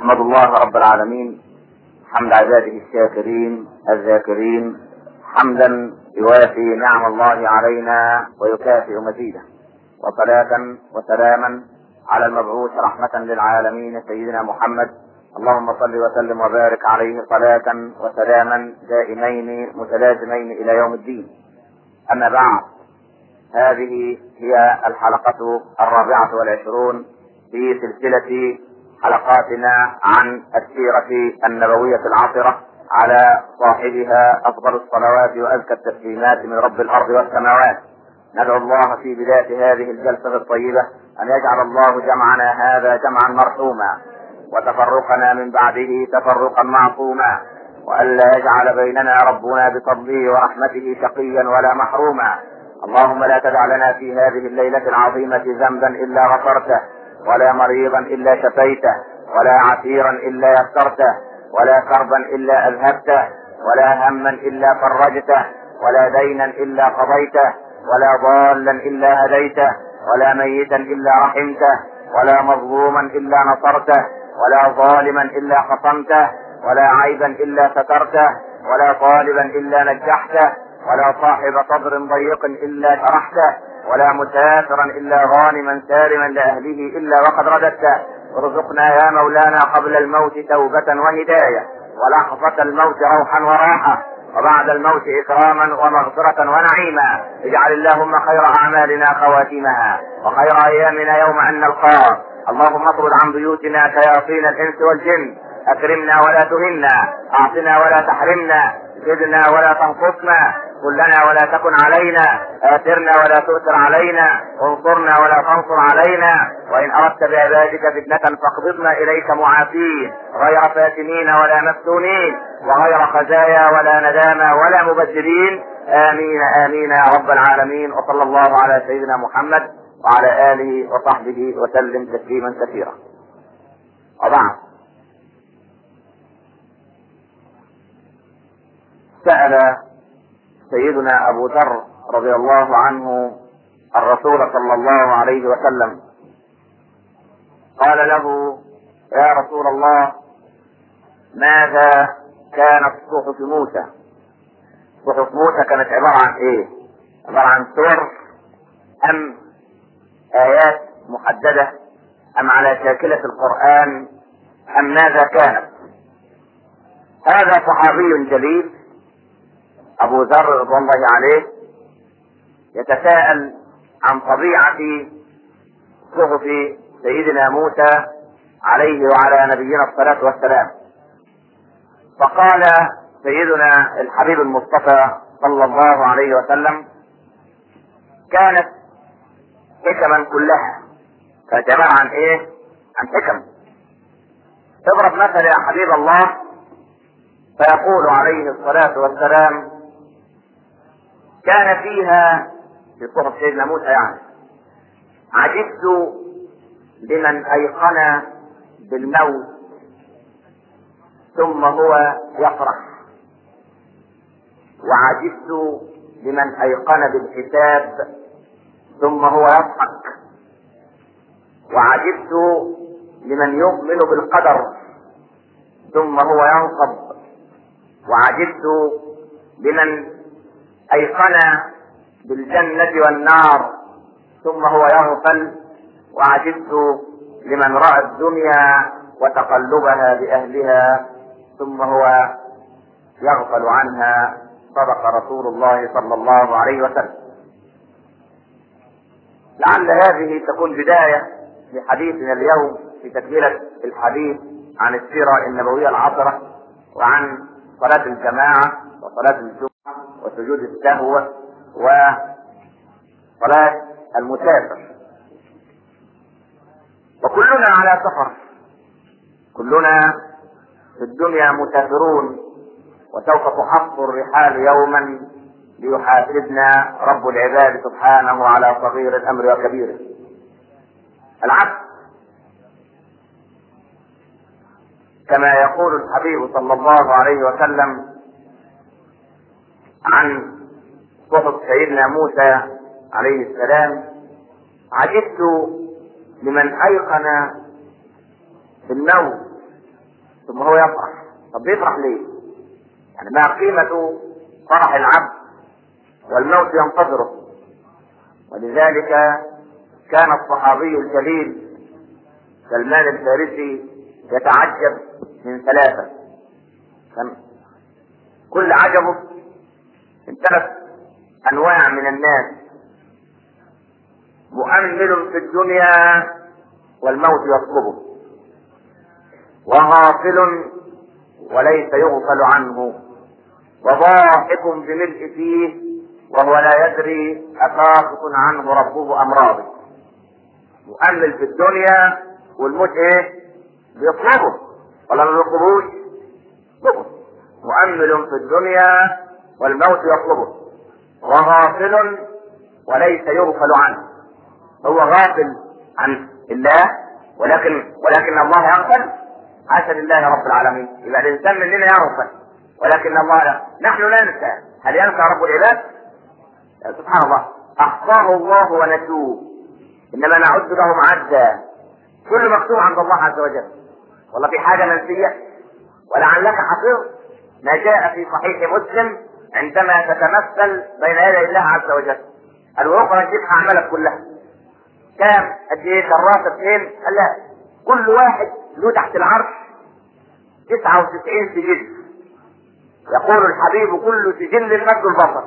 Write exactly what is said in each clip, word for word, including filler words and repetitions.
أحمد الله رب العالمين حمد عباده الشاكرين الذاكرين، حمدا يوافي نعم الله علينا ويكافئ مزيده، وصلاة وسلاما على المبعوث رحمة للعالمين سيدنا محمد. اللهم صل وسلم وبارك عليه صلاة وسلاما دائمين متلازمين إلى يوم الدين. أما بعد، هذه هي الحلقة الرابعة والعشرون في سلسلة حلقاتنا عن السيرة النبوية العاطرة، على صاحبها أفضل الصلوات وأزكى التسليمات من رب الأرض والسماوات. ندعو الله في بداية هذه الجلسة الطيبة أن يجعل الله جمعنا هذا جمعا مرحوما، وتفرقنا من بعده تفرقا معصوما، وألا يجعل بيننا ربنا بفضله ورحمته شقيا ولا محروما. اللهم لا تدع لنا في هذه الليلة العظيمة ذنبا إلا غفرته، ولا مريضا إلا شفيته، ولا عسيرا إلا يسرته، ولا كربا إلا أذهبته، ولا هما إلا فرجته، ولا دينا إلا قضيته، ولا ضالا إلا هديته، ولا ميتا إلا رحمته، ولا مظلوما إلا نصرته، ولا ظالما إلا خصمته، ولا عيبا إلا سترته، ولا طالبا إلا نجحته، ولا صاحب صدر ضيق إلا شرحته، ولا مسافرا إلا غانما سالما لأهله إلا وقد رددته. ارزقنا يا مولانا قبل الموت توبة وهداية، ولحظة الموت روحا وراحة، وبعد الموت إكراما ومغفرة ونعيما. اجعل اللهم خير أعمالنا خواتمها، وخير أيامنا يوم أن نلقاك. اللهم اطرد عن بيوتنا شياطين الإنس والجن، أكرمنا ولا تهنا، أعطنا ولا تحرمنا، زدنا ولا تنقصنا، كلنا ولا تكن علينا، آثرنا ولا تؤثر علينا، انصرنا ولا تنصر علينا. وإن أردت بعبادك فتنة فاقبضنا إليك معافين، غير فاتنين ولا مفتونين، وغير خزايا ولا ندامى ولا مبدلين. آمين آمين يا رب العالمين. وصلى الله على سيدنا محمد وعلى آله وصحبه وسلم تسليما كثيرا. وبعد، سأل سيدنا أبو ذر رضي الله عنه الرسول صلى الله عليه وسلم، قال له: يا رسول الله، ماذا كانت صحف موسى؟ صحف موسى كانت عبارة عن ايه؟ عبارة عن سور ام آيات محددة ام على شاكلة القرآن ام ماذا كانت؟ هذا صحابي جليل أبو ذر رضي الله عليه يتساءل عن طبيعة صحف سيدنا موسى عليه وعلى نبينا الصلاة والسلام. فقال سيدنا الحبيب المصطفى صلى الله عليه وسلم: كانت حكما كلها. كانت عبارة عن ايه؟ عن حكم. اضرب مثل يا حبيب الله، فيقول عليه الصلاة والسلام: كان فيها في صحف سيدنا موسى يعني: عجبت لمن أيقن بالموت ثم هو يفرح، وعجبت لمن أيقن بالحساب ثم هو يضحك، وعجبت لمن يؤمن بالقدر ثم هو ينصب، وعجبت لمن أيقن بالجنة والنار ثم هو يغفل، وعجبت لمن رأى الدنيا وتقلبها بأهلها ثم هو يغفل عنها. صدق رسول الله صلى الله عليه وسلم. لعل هذه تكون بداية لحديثنا اليوم في تكملة الحديث عن السيرة النبوية العطرة، وعن صلاة الجماعة وصلاة الجمعة وسجود السهو وصلاة المسافر. وكلنا على سفر، كلنا في الدنيا مسافرون، وسوف تحط الرحال يوما ليحاسبنا رب العباد سبحانه على صغير الأمر وكبيره. العبد كما يقول الحبيب صلى الله عليه وسلم عن صحف سيدنا موسى عليه السلام: عجبت لمن أيقن بالموت ثم هو يفرح. طب بيفرح ليه؟ يعني ما قيمة فرح العبد والموت ينتظره؟ ولذلك كان الصحابي الجليل سلمان الفارسي يتعجب من ثلاثة، كان كل عجبه من ثلاث انواع من الناس: مؤمل في الدنيا والموت يطلبه، وغافل وليس يغفل عنه، وضاحك بملء فيه وهو لا يدري أساقط عنه ربه أم راضي. مؤمل في الدنيا والموت ايه؟ بيطلبه ولا ما بيطلبوش؟ يطلبه. مؤمل في الدنيا والموت يطلبه، وغافل وليس يغفل عنه. هو غافل عن الله ولكن ولكن الله يغفل. حاشا لله رب العالمين. يبقى الانسان مننا يغفل ولكن الله لا. نحن لا ننسى. هل ينسى رب العباد؟ سبحان الله، احصاه الله ونسوه، انما نعد لهم عدا. كل مكتوب عند الله عز وجل. والله في حاجه منسيه؟ ولعلك حفظت ما جاء في صحيح مسلم عندما تتمثل بين يدي الله عز وجل. الوقوف تجيب اعمالك كلها. كام؟ قد ايه؟ كراسه اثنين؟ قال لا، كل واحد له تحت العرش تسعة وتسعين سجل. يقول الحبيب: كل سجل مد البصر.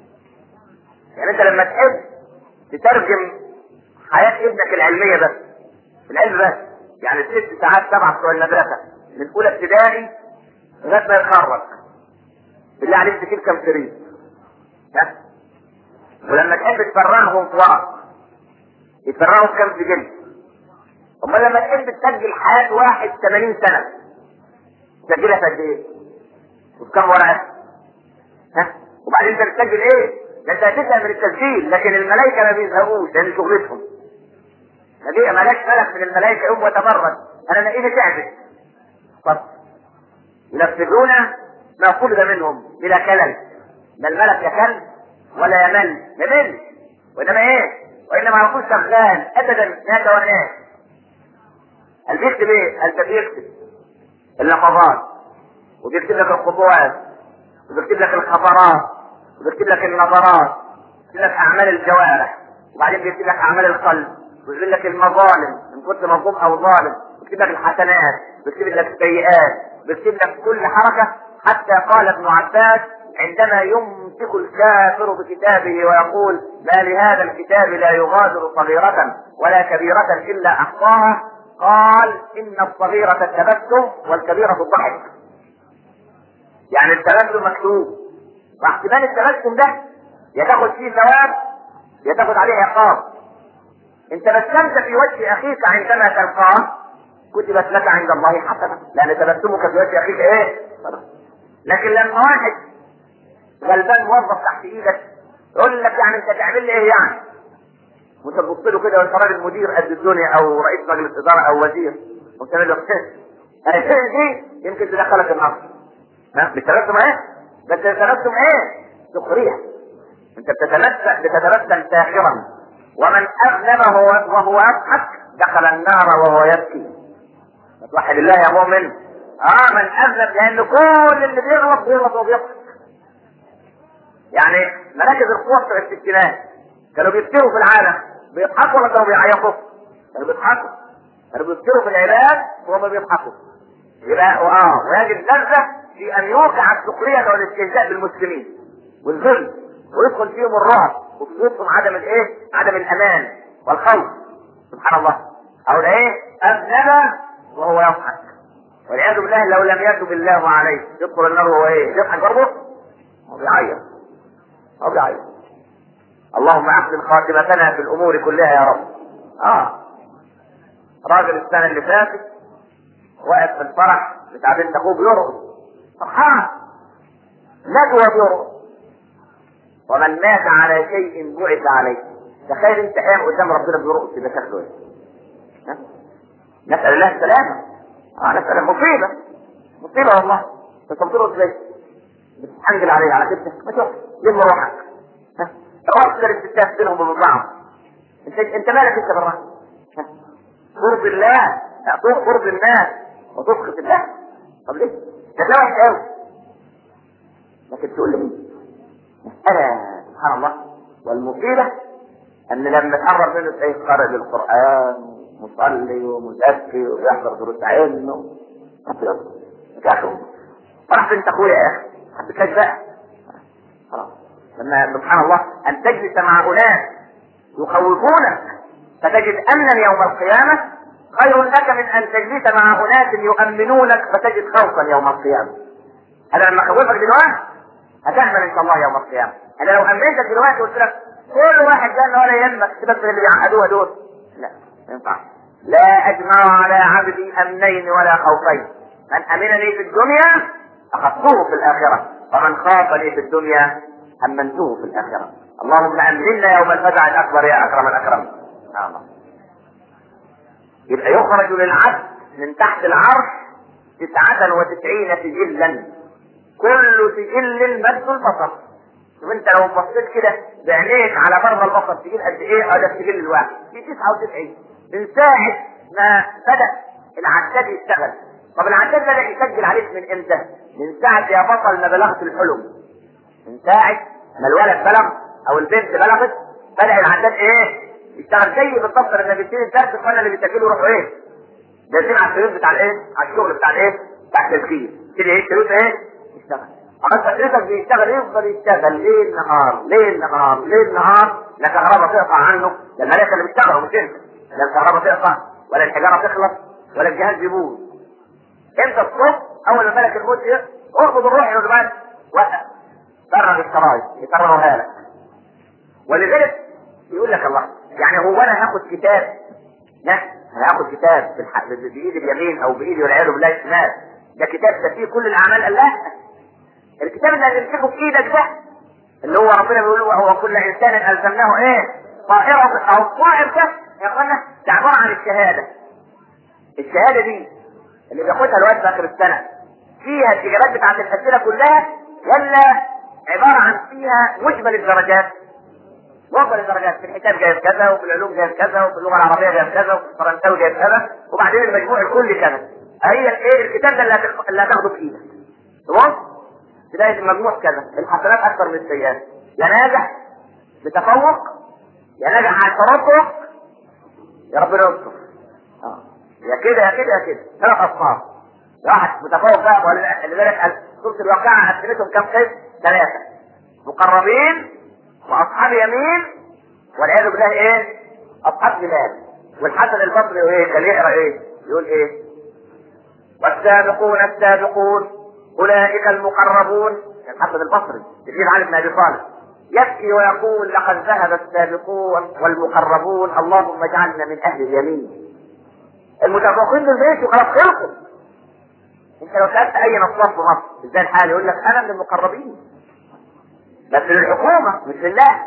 يعني انت لما تحب تترجم حياه ابنك العلميه بس، العلم بس، يعني ست ساعات سبعه بتوع المدرسه من اولى ابتدائي لغايه ما يتخرج، بالله عليك تجيب كم شريط؟ ها؟ ولما تحب تفرغهم في ورق يتفرغوا في كم سجل؟ امال لما تحب تسجل حياه واحد ثمانين سنه تسجلها في قد ايه؟ وفي كم ورقه؟ ها؟ وبعدين انت بتسجل ايه؟ ده انت هتزهق من التسجيل، لكن الملائكه ما بيزهقوش لان شغلتهم. نبي ملاك ملك من الملائكه يقوم ويتبرد: انا نقيني تعبت. طب ينفذون ما قلب منهم بلا كلل. لا الملك يكل ولا يمل، يمل وانما ايه؟ وانما يكون شغال ابدا لا يتوناش. قال بيكتب ايه؟ قال بيكتب اللحظات، وبيكتب لك الخطوات، وبيكتب لك الخطرات، وبيكتب لك النظرات، وبيكتب لك اعمال الجوارح، وبعدين بيكتب لك اعمال القلب، ويكتب لك المظالم ان كنت مظلوم او ظالم، بيكتب لك الحسنات، بيكتب لك السيئات، بيكتب لك كل حركه. حتى قال ابن عباس عندما يمسك الكافر بكتابه ويقول: ما لهذا الكتاب لا يغادر صغيرة ولا كبيرة الا احصاها، قال: ان الصغيرة التبسم والكبيرة الضحك. يعني التبسم مكتوب، واحتمال التبسم ده يا تاخد فيه ثواب يا تاخد عليه عقاب. انت بسمت في وجه اخيك عندما تلقاه كتبت لك عند الله حسنة، لان تبسمك في وجه اخيك ايه؟ لكن لما واحد غلبان موظف تحت ايدك يقول لك: يعني انت تعمل لي ايه يعني؟ وانت تبص له كده وانت راجل مدير قد الدنيا او رئيس مجلس اداره او وزير وتعمل له كده، دي يمكن تدخلك النار. ها؟ بتتبسم ايه؟ بس بتتبسم ايه؟ سخريه. انت بتتبسم بتتبسم ساخرا. ومن اذنب وهو يضحك دخل النار وهو يبكي. توحد الله يا مؤمن. اه من اذنب، لان كل اللي بيغلط بيغلط وبيضحك. يعني مراكز القوى بتوع الستينات كانوا بيفتروا في العالم بيضحكوا ولا كانوا بيعيطوا؟ كانوا بيضحكوا. كانوا بيفتروا في العباد وهم بيضحكوا. يبقى اه ويجد لذة في ان يوقع السخرية والاستهزاء بالمسلمين والذل ويدخل فيهم الرعب وفيهم عدم الايه؟ عدم الامان والخوف. سبحان الله. او ايه؟ اذنب وهو يضحك، والعياذ بالله لو لم يتب الله عليه يدخل النار وهو ايه؟ يضحك برضه؟ هو بيعيط. هو بيعيط. اللهم احسن خاتمتنا في الامور كلها يا رب. اه راجل السنه اللي فاتت واقف في الفرح بتاع بنت اخوه بيرقص فرحان نجوى بيرقص، ومن مات على شيء بعث عليه. تخيل انت قايم قدام ربنا بيرقص يبقى شكله ايه؟ نسال الله السلامه. اه نسال مصيبه مصيبه والله. انت بترقص ليه؟ بتحنجل عليه على كده ما تروح لم روحك. ها روح كده الستات بينهم وبين بعض. انت انت مالك انت بالراحه؟ ترضي الله ترضي الناس وتسخط الله. طب ليه؟ ده ده وحش قوي. لكن تقول لي مسألة سبحان الله. والمفيدة ان لما تقرب منه تلاقيه قارئ للقرآن ومصلي ومزكي ويحضر دروس علم. يا اخي فرحت انت اخويا يا اخي، حبيتك بقى خلاص. لما سبحان الله ان تجلس مع اناس يخوفونك فتجد امنا يوم القيامة خير لك من ان تجلس مع اناس يؤمنونك فتجد خوفا يوم القيامة. انا لما اخوفك دلوقتي هتحمل ان شاء الله يوم القيامة. انا لو امنتك دلوقتي وقلت لك كل واحد جنة ولا يهمك سيبك من اللي بيعقدوها دول، لا ما ينفعش. لا اجمع على عبدي امنين ولا خوفين، من امنني في الدنيا اخذته في الاخرة ومن خافني في الدنيا امنته في الاخرة. اللهم امننا يوم الفزع الاكبر يا اكرم الاكرم. الله. يبقى يخرج للعبد من تحت العرش تسعة وتسعين سجلا، كل سجل مد البصر. شوف انت لو بصيت كده بعينيك على مرمى البصر سجل قد ايه؟ هذا السجل الواحد في تسعة وتسعين من ساعة ما بدأ العداد يشتغل. طب العداد بدأ يسجل عليك من امتى؟ من ساعة يا بطل ما بلغت الحلم. من ساعة ما الولد بلغ او البنت بلغت بدأ العداد ايه؟ يشتغل زي بالضبط. لما بيبتدي الدرس اخوانا اللي بيسجلوا يروحوا ايه؟ جالسين على السرير بتاع الايه؟ على الشغل بتاع الايه؟ بتاع التسجيل. يبتدي ايه؟ السرير ايه؟ يشتغل. خلاص تقريبا بيشتغل يفضل يشتغل ليل نهار ليل نهار ليل نهار، لا كهرباء تقطع عنه، ده الملائكه اللي بيشتغلوا مش انت. لا الكهرباء تقطع ولا الحجاره تخلص ولا الجهاز يبوظ. انت الصبح اول ما ملك الموت ارفض الروح يقول بقى وقف فرغ الشرايط يكررها لك. ولذلك يقول لك الله يعني هو انا هاخد كتاب؟ لا انا هاخد كتاب بايد اليمين او بايدي والعياذ بالله الشمال، ده كتاب ده فيه كل الاعمال. قال لا، الكتاب اللي هتمسكه في ايدك ده اللي هو ربنا بيقول وهو كل انسان الزمناه ايه؟ طائره او الطائر ده يا اخوانا ده عباره عن الشهاده. الشهاده دي اللي بياخدها الواد في اخر السنه فيها الاجابات بتاعت الاسئله كلها، ولا عباره عن فيها مجمل الدرجات؟ مجمل الدرجات في الحساب جايب كذا، وفي العلوم جايب كذا، وفي اللغه العربيه جايب كذا، وفي الفرنساوي جايب كذا، وبعدين المجموع الكلي كذا. هي الايه الكتاب ده اللي هتاخده في ايدك. تمام؟ بداية المجموع كذا، الحسنات اكثر من السيئات، يا ناجح بتفوق يا ناجح على الترقق يا ربنا يستر. اه يا كده يا كده يا كده، ثلاث اصناف. واحد متفوق بقى ولذلك قال سورة الواقعة قسمتهم كم قسم؟ ثلاثة، مقربين واصحاب يمين والعياذ بالله ايه؟ اصحاب شمال. والحسن البصري ايه كان يقرا ايه؟ يقول ايه؟ والسابقون السابقون اولئك المقربون. الحسن البصري تجيب علي بن ابي طالب يبكي ويقول لقد ذهب السابقون والمقربون اللهم اجعلنا من اهل اليمين. المتفوقين دول خلاص خلقوا. انت لو سالت اي نصاب في مصر ازاي الحال يقول لك انا من المقربين، بس للحكومه مش لله.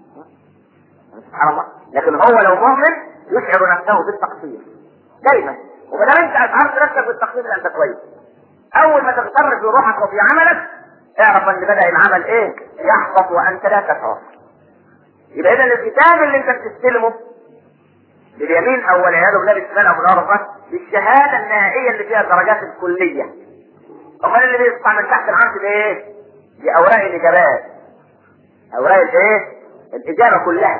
سبحان الله. لكن هو لو مؤمن يشعر نفسه بالتقصير دايما، وما دام انت اشعرت نفسك بالتقصير انت كويس. اول ما تغتر في روحك وفي عملك اعرف ان بدأ العمل ايه؟ يحبط وانت لا تشعر. يبقى اذا الكتاب اللي انت بتستلمه باليمين او والعياذ بالله بالشمال او بالارض بالشهاده النهائيه اللي فيها الدرجات الكليه. امال اللي بيطلع من تحت العرش ده ايه؟ دي اوراق الاجابات. اوراق الايه؟ الاجابه كلها.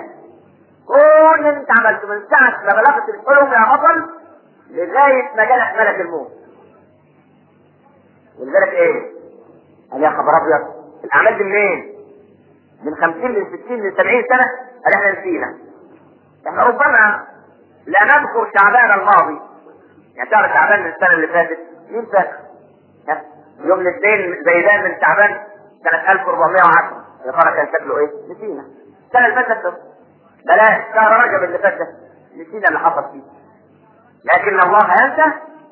كل اللي انت عملته من ساعه ما بلغت الحلم يا بطل لغايه ما جالك ملك الموت. ولذلك ايه؟ قال يا خبر ابيض الاعمال دي منين؟ من خمسين من ستين من سبعين سنه. قال احنا نسينا. احنا ربما لا نذكر شعبان الماضي، يعني شهر شعبان من السنه اللي فاتت مين فاكر؟ يوم الاثنين زيدان من شعبان سنه ألف وأربعمائة وعشرة يا ترى كان شكله ايه؟ نسينا. السنه اللي فاتت بلاش شهر رجب اللي فات نسينا اللي حصل فيه. لكن الله ينسى.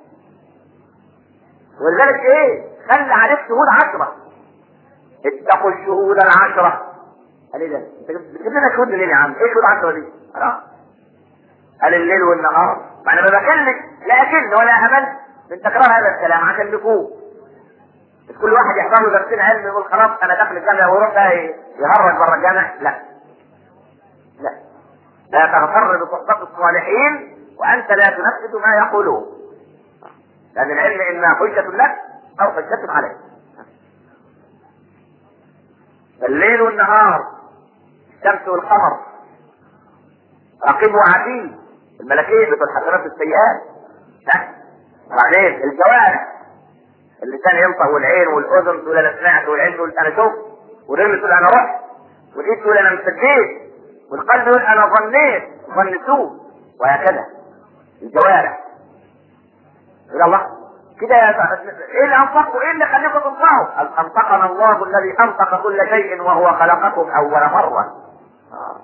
ولذلك ايه؟ خلى عليك شهود عشرة. اتقوا الشهود العشرة. قال ايه ده؟ انت بتجيب لنا شهود منين يا عم؟ ايه شهود عشرة دي؟ خلاص. قال الليل والنهار. ما انا ما بكلمك لا اكل ولا امل من تكرار هذا الكلام عشان نفوق. مش كل واحد يحضر له درسين علم يقول خلاص انا داخل الجامعه ويروح بقى يهرج بره الجامعه. لا. لا. لا تغتر بصحبة الصالحين وانت لا تنفذ ما يقولون. لان العلم اما حجة لك او فلتكن عليه. الليل والنهار، الشمس والقمر، رقيب وعتيد، الملكين بتوع الحسنات والسيئات. وبعدين الجوارح، اللسان ينطق والعين والاذن تقول انا سمعت، والعين تقول انا شفت، والرجل تقول انا رحت، والايد تقول انا مسديت، والقلب يقول انا ظنيت ظن سوء، وهكذا الجوارح. يقول الله كده يا ايه اللي انطقوا؟ ايه اللي خليكم تنطقوا؟ انطقنا الله الذي انطق كل شيء وهو خلقكم اول مره. آه.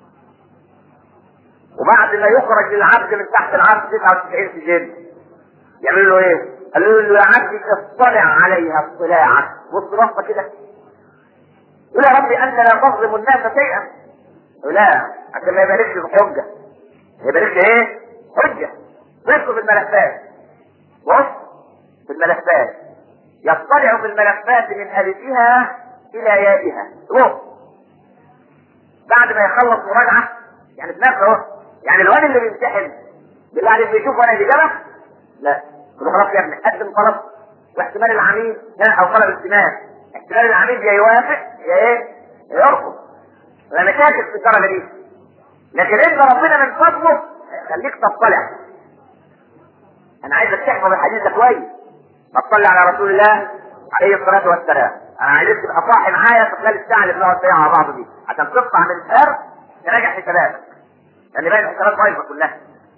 وبعد ما يخرج للعبد من تحت العرش تسعة وتسعين سجن، يعملوا له ايه؟ قالوا له يا عبد اطلع عليها اطلاعا. بص راسك كده، يقول يا ربي انت لا تظلم الناس شيئا. لا، عشان ما يبقالكش بحجه، ما يبقالكش ايه؟ حجه. بصوا في الملفات، بص في الملفات، يطلع في الملفات من الفها الى يائها. بص بعد ما يخلص مراجعه، يعني بنفسه اهو، يعني الواد اللي بيمتحن بالله عليك بيشوف وانا الاجابه؟ لا، يقول خلاص يا ابني قدم طلب، واحتمال العميل او طلب اجتماع، احتمال العميل يا يوافق يا ايه؟ يرفض. انا شاكك في الدرجه دي، لكن انت ربنا من فضله خليك تطلع. انا عايزك تحفظ الحديث ده كويس، تطلع على رسول الله عليه الصلاه والسلام. انا عايزك تبقى صاحي معايا في خلال الساعه اللي بنقعد فيها مع بعض دي، عشان تطلع من الفرق تراجع حساباتك، لان باقي الحسابات بايظه كلها.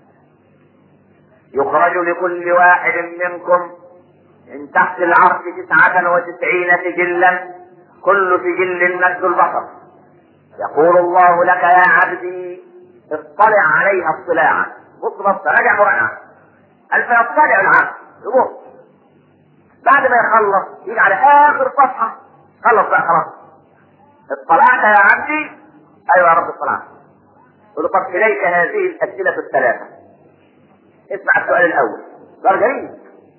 يخرج لكل واحد منكم من تحت العرش تسعة وتسعين سجلا، كل سجل مد البصر. يقول الله لك يا عبدي اطلع عليها اطلاعا. بص بص راجع مراجعه. قال فيطلع العبد يبص، بعد ما يخلص يجي على اخر صفحه، خلص بقى خلاص. اطلعت يا عبدي؟ ايوه يا رب اطلعت. يقول له طب اليك هذه الاسئله الثلاثه. اسمع السؤال الاول، سؤال جميل.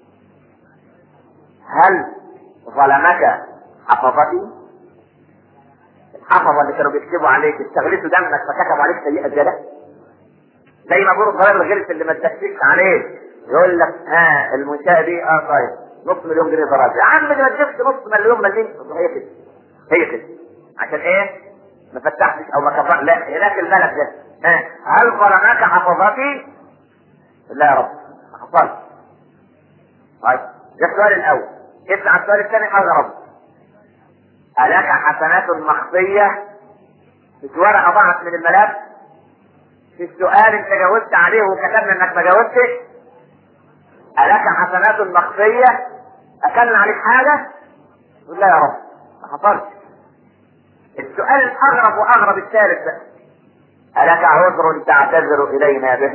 هل ظلمك حفظتي؟ الحفظه اللي كانوا بيكتبوا عليك استغلتوا دمك فكتبوا عليك سيئه زياده؟ زي ما بيقولوا الضرائب الغلس اللي ما تدفكش عليه، يقول لك ها المنشاه دي اه طيب نص مليون جنيه ضرائب. يا عم ما تدفكش نص مليون مليون، هي كده هي كده عشان ايه؟ ما فتحتش او ما كفرت. لا، هناك الملك ده ها هل ظلمك حفظتي؟ لا يا رب ما حصلش. طيب ده السؤال الاول. اسمع السؤال الثاني حاجه يا رب. ألك حسنات مخفية؟ مش ورقة ضاعت من الملف؟ في السؤال انت جاوبت عليه وكتبنا انك ما جاوبتش؟ ألك حسنات مخفية؟ أكلنا عليك حاجة؟ قل لا يا رب ما حصلش. السؤال الأغرب وأغرب الثالث بقى. ألك عذر تعتذر إلينا به؟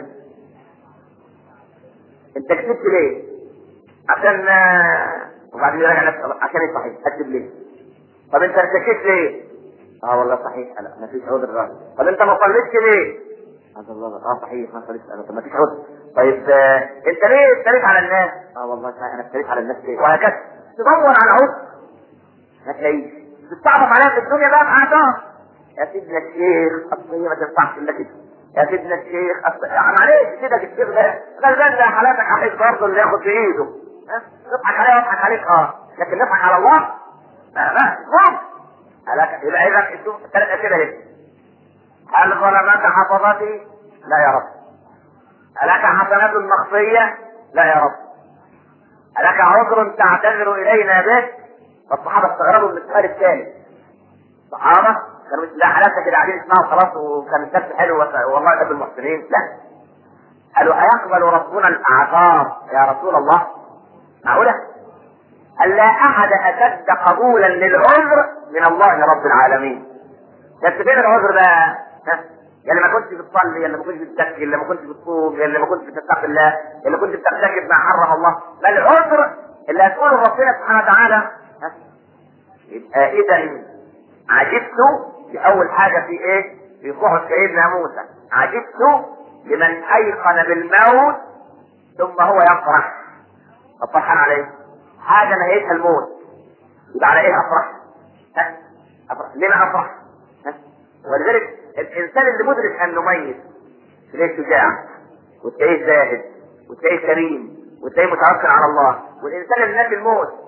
انت كتبت ليه؟ عشان وبعدين يراجع نفسه عشان ايه صحيح؟ اكتب ليه؟ طب انت ارتكيت ليه؟ اه والله صحيح لا ما فيش عذر راجع. طب انت ما صليتش ليه؟ هذا الله اه صحيح ما صليتش انا. طب ما فيش عذر. طيب آه انت ليه اشتريت على الناس؟ اه والله صحيح انا اشتريت على الناس ليه؟ وهكذا تدور على عذر ما تلاقيش. تستعرض عليها في الدنيا بقى بقى يا سيدنا الشيخ اصل هي ما تنفعش الا كده. يا سيدنا الشيخ اصل معلش كده الشيخ ده غلبان زي حالاتك عليك برضه اللي ياخد بايده. ها نضحك عليه واضحك عليك اه، لكن نضحك على الله لا لا لا. ألك يبقى اذا شوف الثلاث اسئله اهي. هل ظلمك حفظتي؟ لا يا رب. ألك حسنات مخفيه؟ لا يا رب. ألك عذر تعتذر الينا به؟ فالصحابه استغربوا من السؤال الثاني. الصحابه كانوا مش لا حالاتك كده قاعدين يسمعوا خلاص وكان الدرس حلو والله يحب المحسنين. لا، قالوا أيقبل ربنا الاعذار يا رسول الله؟ معقوله؟ قال لا احد اشد قبولا للعذر من الله رب العالمين. بس فين العذر بقى؟ يا اللي ما كنتش بتصلي، يا اللي ما كنتش بتزكي، يا اللي ما كنتش بتصوم، يا اللي ما كنتش بتتقي الله، يا اللي كنت بترتكب ما حرم الله. ما العذر اللي هتقوله ربنا سبحانه وتعالى؟ يبقى اذا عجبت بأول حاجة في ايه؟ في صحف سيدنا موسى، عجبت لمن ايقن بالموت ثم هو يفرح. الفرحان عليه حاجة نهايتها الموت، يبقى على ايه افرح؟ ها؟ افرح ليه ما افرح؟ ها؟ ولذلك الانسان اللي مدرك ان نميز تلاقيه شجاع وتلاقيه زاهد وتلاقيه كريم وتلاقيه متوكل على الله، والانسان اللي نادي الموت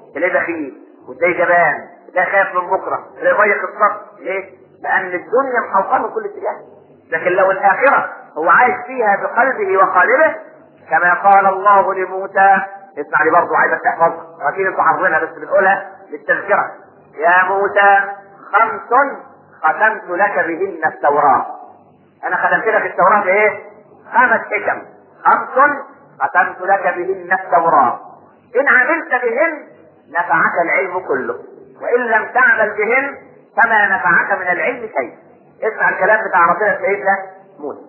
تلاقيه بخيل وتلاقيه جبان، تلاقيه خايف من بكره، تلاقيه ضيق الصدر. ليه؟ لان الدنيا محوطه من كل اتجاه. لكن لو الاخره هو عايش فيها بقلبه وقالبه، كما قال الله لموسى، اسمع لي برضه عايزك تحفظها، اكيد انتوا حافظينها بس بنقولها للتذكره. يا موسى خمس ختمت لك بهن التوراه. انا ختمت لك التوراه بايه؟ خمس حكم، خمس ختمت لك بهن التوراه، ان عملت بهن نفعك العلم كله، وان لم تعمل بهن فما نفعك من العلم شيء. اسمع الكلام بتاع ربنا سيدنا موسى.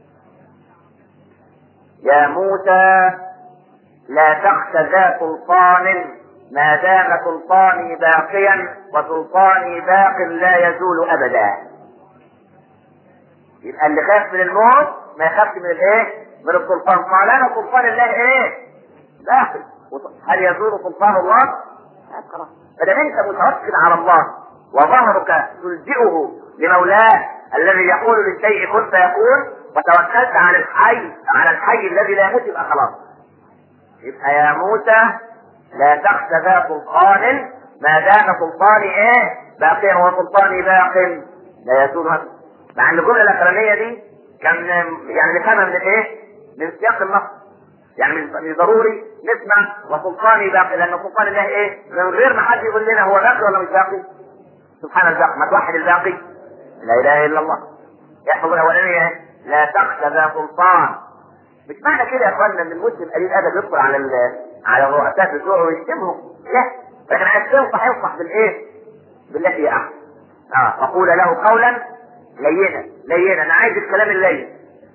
يا موسى لا تخش ذا سلطان ما دام سلطاني باقيا، وسلطاني باق لا يزول ابدا. يبقى اللي خاف من الموت ما يخافش من الايه؟ من السلطان. قال انا سلطان الله ايه؟ باقي. هل يزول سلطان الله؟ خلاص. فدام انت متوكل على الله وظهرك تلجئه لمولاه الذي يقول للشيء كن فيكون، وتوكلت على الحي على الحي الذي لا يموت، يبقى خلاص. يبقى يا موسى لا تخش ذا سلطان ما دام سلطاني ايه؟ باقيا، وسلطاني باق لا يزول. مع ان الجمله الاخرانيه دي كان يعني نفهمها من الايه؟ من سياق النص. يعني من ضروري نسمع وسلطاني باقي، لان سلطان الله ايه؟ من غير ما حد يقول لنا هو باقي ولا مش باقي. سبحان الباقي، ما توحد الباقي، لا اله الا الله. يحفظ الاولانيه لا تخش ذا سلطان. مش معنى كده يا اخوانا ان المسلم قليل الادب يدخل على على الرؤساء بتوعه ويشتمهم، لا، لكن عايز تنصح ينصح بالايه؟ بالتي هي احسن. اه وقول له قولا لينا لينا، انا عايز الكلام اللين.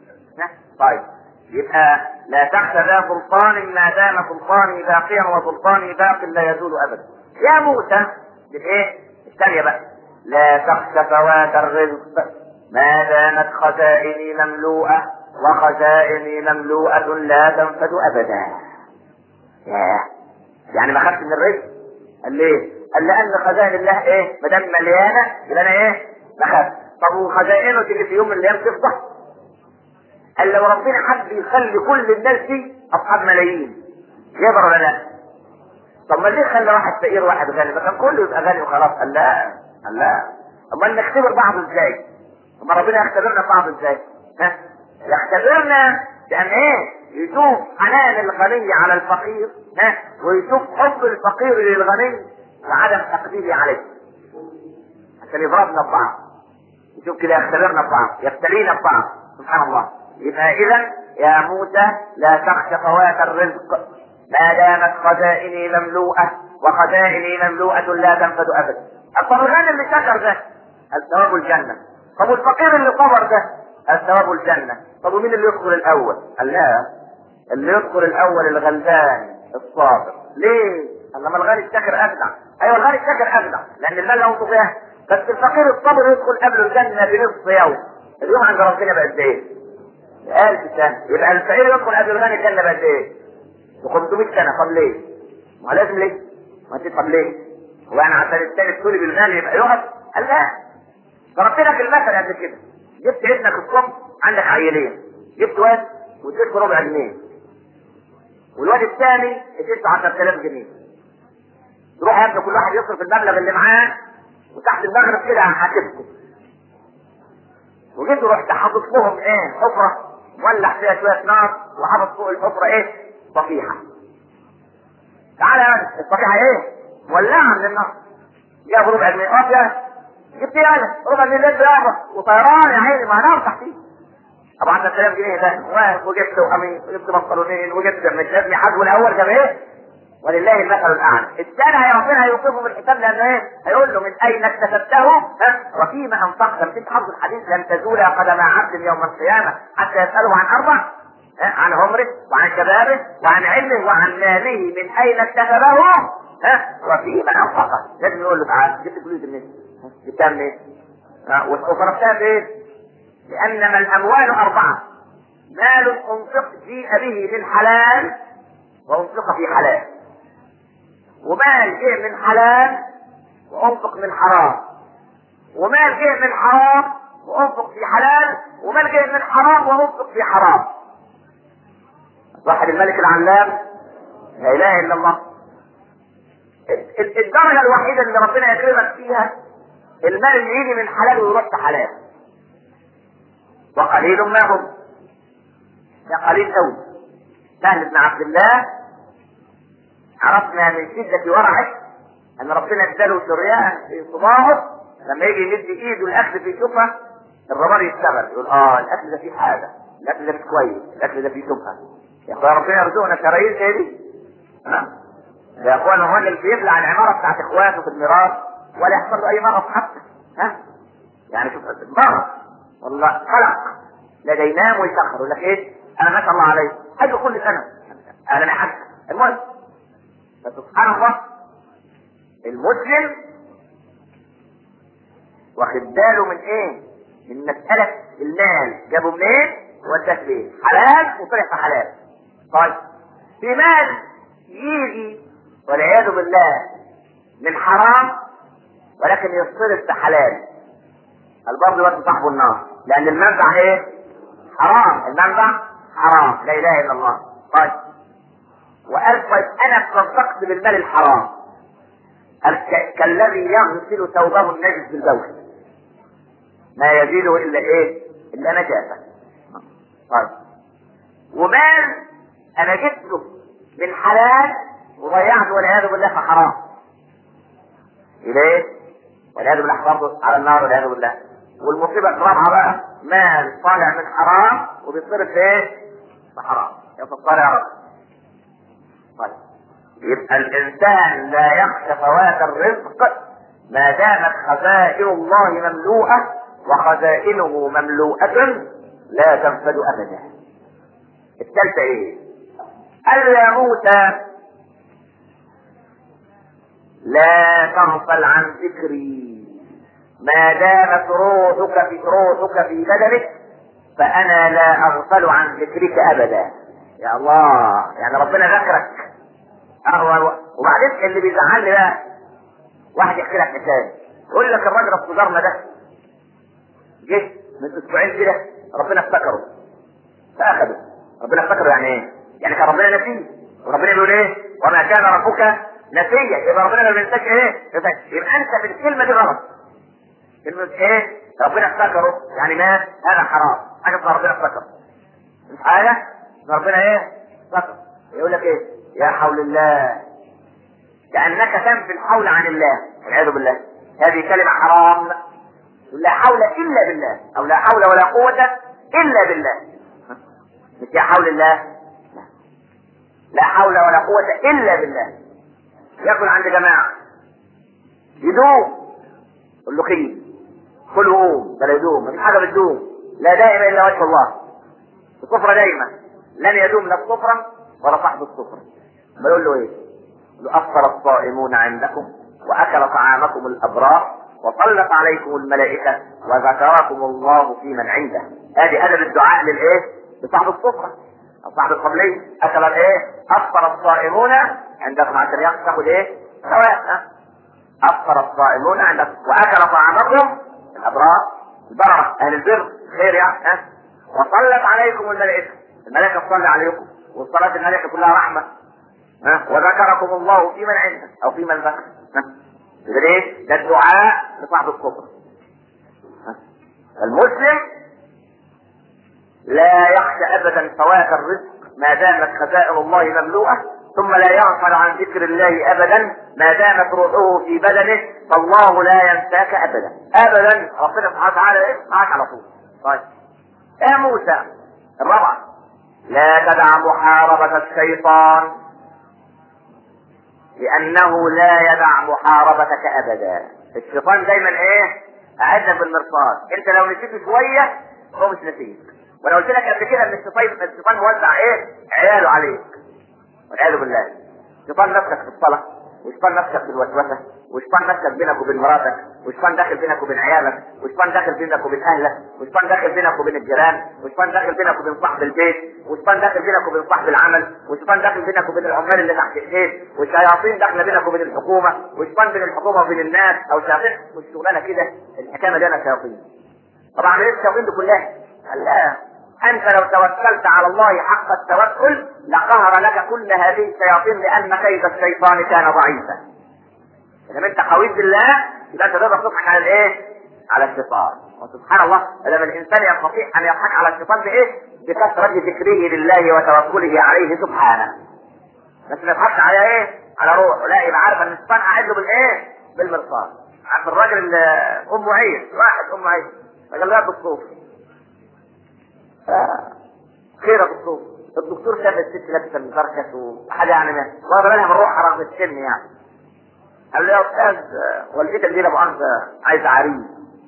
طيب يبقى لا تخشى ذا سلطان ما دام سلطاني باقيا، وسلطاني باق لا يزول ابدا. يا موسى بالايه؟ الثانيه بقى، لا تخشى فوات الرزق ما دامت خزائني مملوءه، وخزائني مملوءه لا تنفد ابدا. ياه، يعني ما خافش من الرزق. قال ليه؟ قال لان خزائن الله ايه؟ ما دام مليانه يبقى انا ايه؟ ما خافش. طب وخزائنه تيجي في يوم من الايام تفضح؟ قال لو ربنا حب يخلي كل الناس دي اصحاب ملايين يقدر ولا لا؟ طب ما ليه خلى واحد فقير وواحد غني؟ ما كان كله يبقى غني وخلاص. قال لا قال لا امال نختبر بعض ازاي؟ اما ربنا يختبرنا بعض ازاي؟ ها؟ يختبرنا بان ايه؟ يشوف حنان الغني على الفقير، ها؟ ويشوف حب الفقير للغني وعدم تقديره عليه، عشان يضربنا ببعض. يشوف كده يختبرنا ببعض، يبتلينا ببعض. سبحان الله. يبقى اذا يا موسى لا تخش فوات الرزق ما دامت خزائني مملوءه، وخزائني مملوءه لا تنفد ابدا. طب الغني اللي شكر ده الثواب الجنه. طب الفقير اللي صبر ده الثواب الجنه. طب ومين اللي يدخل الاول؟ قال لا، اللي يدخل الاول الغلبان الصابر. ليه؟ لما الغني الشاكر اجدع. ايوه الغني الشاكر اجدع لان المال له طغيان، بس الفقير الصابر يدخل قبل الجنه بنصف يوم. اليوم عند ربنا بقد ايه؟ ألف سنة. يبقى الفقير يدخل قبل الغني الجنة بقد ايه؟ بخمسمائة سنة. طب ليه؟ ما لازم ليه؟ ما انت طب ليه؟ هو انا عشان الثاني الكل بالمال يبقى يقف؟ قال لا. ضربت لك المثل قبل كده. جبت ابنك الصبح عندك عيلين، جبت واد واديته ربع جنيه، والواد الثاني اديته عشرة آلاف جنيه. تروح يا ابني كل واحد يصرف المبلغ اللي معاه، وتحت المغرب كده هحاسبكم. وجيت رحت حاطط لهم ايه؟ حفره مولع فيها شويه نار، وحاطط فوق الحفره ايه؟ صفيحه. تعالى يا الصفيحه ايه؟ مولعه من النار. جاب ربع جنيه. اه يا جبت ايه انا؟ ربع جنيه ليه يابا؟ وطيران يا عيني ما نار تحتيه. طب عشرة آلاف جنيه ده وجبت قميص وجبت بنطلونين وجبت مش لازم حجم الاول جاب ايه؟ ولله المثل الاعلى. الثاني هيعطينا هيوقفه بالحساب لان ايه؟ هيقول له من اين اكتسبته؟ ها؟ وفيما انفقت. مش حفظ الحديث لن تزول قدم عبد يوم القيامه حتى يساله عن اربع، عن عمره وعن شبابه وعن علمه وعن ماله من اين اكتسبه، ها؟ وفيما انفقت. لازم يقول له تعالى جبت فلوس منين؟ جبتها منين؟ وصرفتها بايه؟ لانما الاموال اربعه: مال انفق جيء به من حلال وانفق في حلال، ومال جه من حلال وانفق من حرام، ومال جه من حرام وانفق في حلال، ومال جه من حرام وانفق في حرام. واحد الملك العلام لا اله الا الله الدرجة الوحيدة اللي ربنا يكرمك فيها المال اللي يجي من حلال ويروح في حلال، وقليل ما هم، ده قليل قوي. سهل بن عبد الله عرفنا من شدة ورعه ان ربنا اداله شريان في صباعه، لما يجي يمد ايده الاكل في شبهه الرماد يشتغل، يقول اه الاكل ده فيه حاجه، الاكل ده مش كويس، الاكل ده فيه شبهه. يا اخويا ربنا يرزقنا شرايين زي دي. يا اخوانا هو اللي بيبلع العماره بتاعت اخواته في الميراث ولا يحصل له اي مرض حتى، ها؟ يعني شوف مرض والله خلق لا ده ينام ويسخر يقول لك ايه؟ انا ما شاء الله عليه حاجه كل سنه انا حاجه. المهم فسبحان الله المسلم واخد باله من ايه؟ من مساله المال جابه منين ووداه فين؟ حلال وطلع في حلال. طيب في مال يجي والعياذ بالله من حرام ولكن يصرف بحلال، البرضه يودي صاحبه النار، لان المنبع ايه؟ حرام، المنبع حرام، لا اله الا الله. طيب وقال طيب انا تصدقت بالمال الحرام، كالذي يغسل ثوبه النجس بالبول ما يزيده الا ايه؟ الا نجاسه. طيب ومال انا جبته من حلال وضيعته والعياذ بالله في حرام، ليه؟ والعياذ بالله برضه على النار والعياذ بالله. والمصيبه الرابعه بقى مال طالع من حرام وبيصرف في ايه؟ في حرام. يا ستار يا رب. طيب يبقى الانسان لا يخشى فوات الرزق ما دامت خزائن الله مملوءه، وخزائنه مملوءه لا تنفد ابدا. الثالثه ايه؟ قال يا موسى لا تغفل عن ذكري ما دامت روحك في روحك في بدنك، فانا لا اغفل عن ذكرك ابدا. يا الله، يعني ربنا ذكرك. وبعدين اللي بيزعلني بقى واحد يحكي لك مثال يقول لك الراجل الصدارنا ده جه من اسبوعين كده ربنا افتكره فاخده. ربنا افتكره يعني ايه؟ يعني كان ربنا نسيه، وربنا بيقول ايه؟ وما كان ربك نسيه، يبقى ربنا ما بينساش ايه؟ يبقى انت في الكلمه دي غلط. كلمه ايه؟ ربنا افتكره يعني مات، هذا حرام. حاجه اسمها ربنا افتكره مش حاجه ربنا ايه؟ افتكر. يقول لك ايه؟ يا حول الله، كانك تنفي الحول عن الله والعياذ بالله. هذه كلمه حرام. لا حول الا بالله، او لا حول ولا قوه الا بالله. مش يا حول الله، لا, لا حول ولا قوه الا بالله. ياكل عند جماعه يدوم قل له خير كل قوم بلا يدوم، مفيش حاجه بتدوم، لا دائم الا وجه الله. الصفرة دايما لن يدوم لا الصفرة ولا صاحب الصفرة. ما يقول له ايه؟ يقول له افطر الصائمون عندكم واكل طعامكم الابرار وصلت عليكم الملائكة وذكركم الله في من عنده. ادي ادب الدعاء للايه؟ لصاحب الصفرة او صاحب القبلية. اكل الايه؟ افطر الصائمون عندكم عشان ياخد ايه؟ سواء. افطر الصائمون عندكم واكل طعامكم الابرار، البررة اهل البر خير يعني. ها؟ وصلت عليكم الملائكة، الملائكة تصلي عليكم، والصلاة الملائكة كلها رحمة. ها؟ وذكركم الله في من عنده او في من ذكر. يبقى ايه؟ ده الدعاء لصاحب الصبر. المسلم لا يخشى ابدا فوات الرزق ما دامت خزائن الله مملوءة، ثم لا يغفل عن ذكر الله ابدا ما دامت روحه في بدنه، فالله لا ينساك ابدا ابدا. ربنا سبحانه وتعالى ايه؟ معاك على طول. طيب يا موسى الرابعة لا تدع محاربة الشيطان لأنه لا يدع محاربتك أبدا. الشيطان دايما إيه؟ قاعدنا بالمرصاد. أنت لو نسيت شوية هو مش نسيت. وأنا قلت لك قبل كده إن الشيطان الشيطان موزع إيه؟ عياله عليك. والعياذ بالله. الشيطان نفسك في الصلاة، والشيطان نفسك في الوسوسة، والشيطان نفسك بينك وبين مراتك، والشيطان داخل بينك وبين عيالك، والشيطان داخل بينك وبين أهلك، والشيطان داخل بينك وبين الجيران، والشيطان داخل بينك وبين صاحب البيت، والشيطان داخل بينك وبين صاحب العمل، والشيطان داخل بينك وبين العمال اللي تحت ايديك، والشياطين داخله بينك وبين الحكومة، والشيطان بين الحكومة وبين الناس، أو شياطين والشغلانة كده الحكاية دي شياطين. طبعا ايه الشياطين دي كلها؟ لا، أنت لو توكلت على الله حق التوكل لقهر لك كل هذه الشياطين، لأن كيد الشيطان كان ضعيفا. لما انت قوي بالله يبقى انت تقدر تضحك على الايه؟ على الشيطان. وسبحان الله لما الانسان يستطيع ان يضحك على الشيطان بايه؟ بكثرة ذكره لله وتوكله عليه سبحانه. بس ما يضحكش على ايه؟ على روحه، لا، يبقى عارف ان الشيطان قاعد له بالايه؟ بالمرصاد. عارف الراجل اللي امه عيد، واحد امه عيد قال لها الدكتور خير يا دكتور، الدكتور شاف الست لابسه المزركش وحاجه يعني ما واخده بالها من روحها رغم السن يعني. قال له يا استاذ والدتك دي لا مؤاخذه عايزه عريس.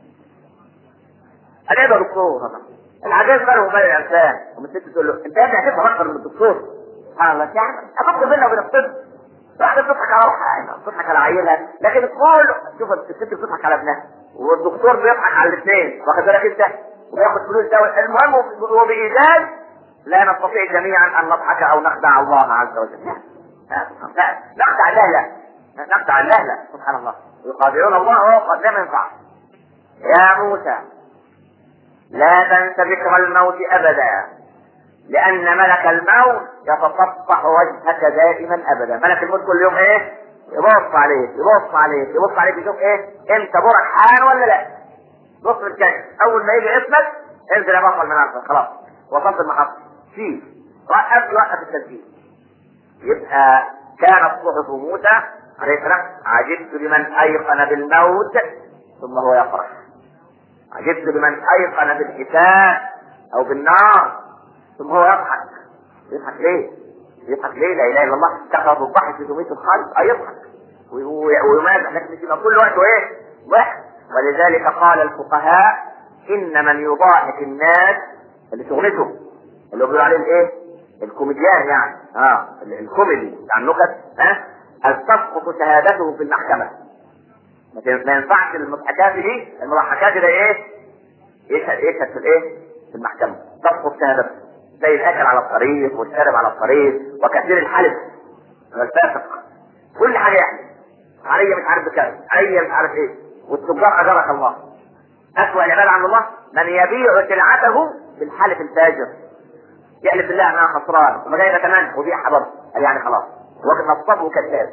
قال ايه يا دكتور؟ العجاز ماله ومال الانسان؟ ومن الست تقول له انت يا ابني هتفهم اكتر من الدكتور. سبحان الله، يعني افكر بيننا وبين الطب. واحده بتضحك على روحها، بتضحك على عيلها، لكن كل شوف الست بتضحك على ابنها والدكتور بيضحك على الاثنين، واخد بالك انت؟ وياخد فلوس دواء. المهم وبايجاز لا نستطيع جميعا ان نضحك او نخدع الله عز وجل. لا لا نخدع الله، لا نخدع الله، لا سبحان الله. يقادرون الله وهو قد لم ينفع. يا موسى لا تنس ذكر الموت ابدا، لان ملك الموت يتصفح وجهك دائما ابدا. ملك الموت كل يوم ايه؟ يبص عليك يبص عليك يبص عليك يشوف ايه؟ انت برك حان ولا لا؟ بص الكشف، اول ما يجي اسمك انزل يا بطل من عرفك، خلاص وصلت المحطه، شيل وقف وقف التسجيل. يبقى كانت صحف موسى عليه السلام عجبت لمن ايقن بالموت ثم هو يفرح، عجبت لمن ايقن بالحساب او بالنار ثم هو يضحك. يضحك ليه؟ يضحك ليه؟ لا اله الا الله. كثرة الضحك تميت الخلق، اي يضحك ويمازح، لكن مش يبقى كل وقت ايه؟ ضحك. ولذلك قال الفقهاء ان من يضاحك الناس اللي شغلته اللي بيقولوا عليه الايه؟ الكوميديان يعني اه الكوميدي بتاع النكت، ها أه؟ تسقط شهادته في المحكمة. ما ينفعش المضحكات دي، المضحكات دي ايه؟ يشهد يشهد في الايه؟ في المحكمة تسقط شهادته، زي الاكل على الطريق والشارب على الطريق وكثير الحلف والفاسق، كل حاجة يحلف علي مش عارف بكام، علي مش عارف ايه، والتجار اجرك الله. اسوأ العباد عند الله من يبيع سلعته بالحلف الفاجر، يحلف بالله انها خسران وما جايبه كمان وبيعها برضه، يعني خلاص هو نصاب وكذاب.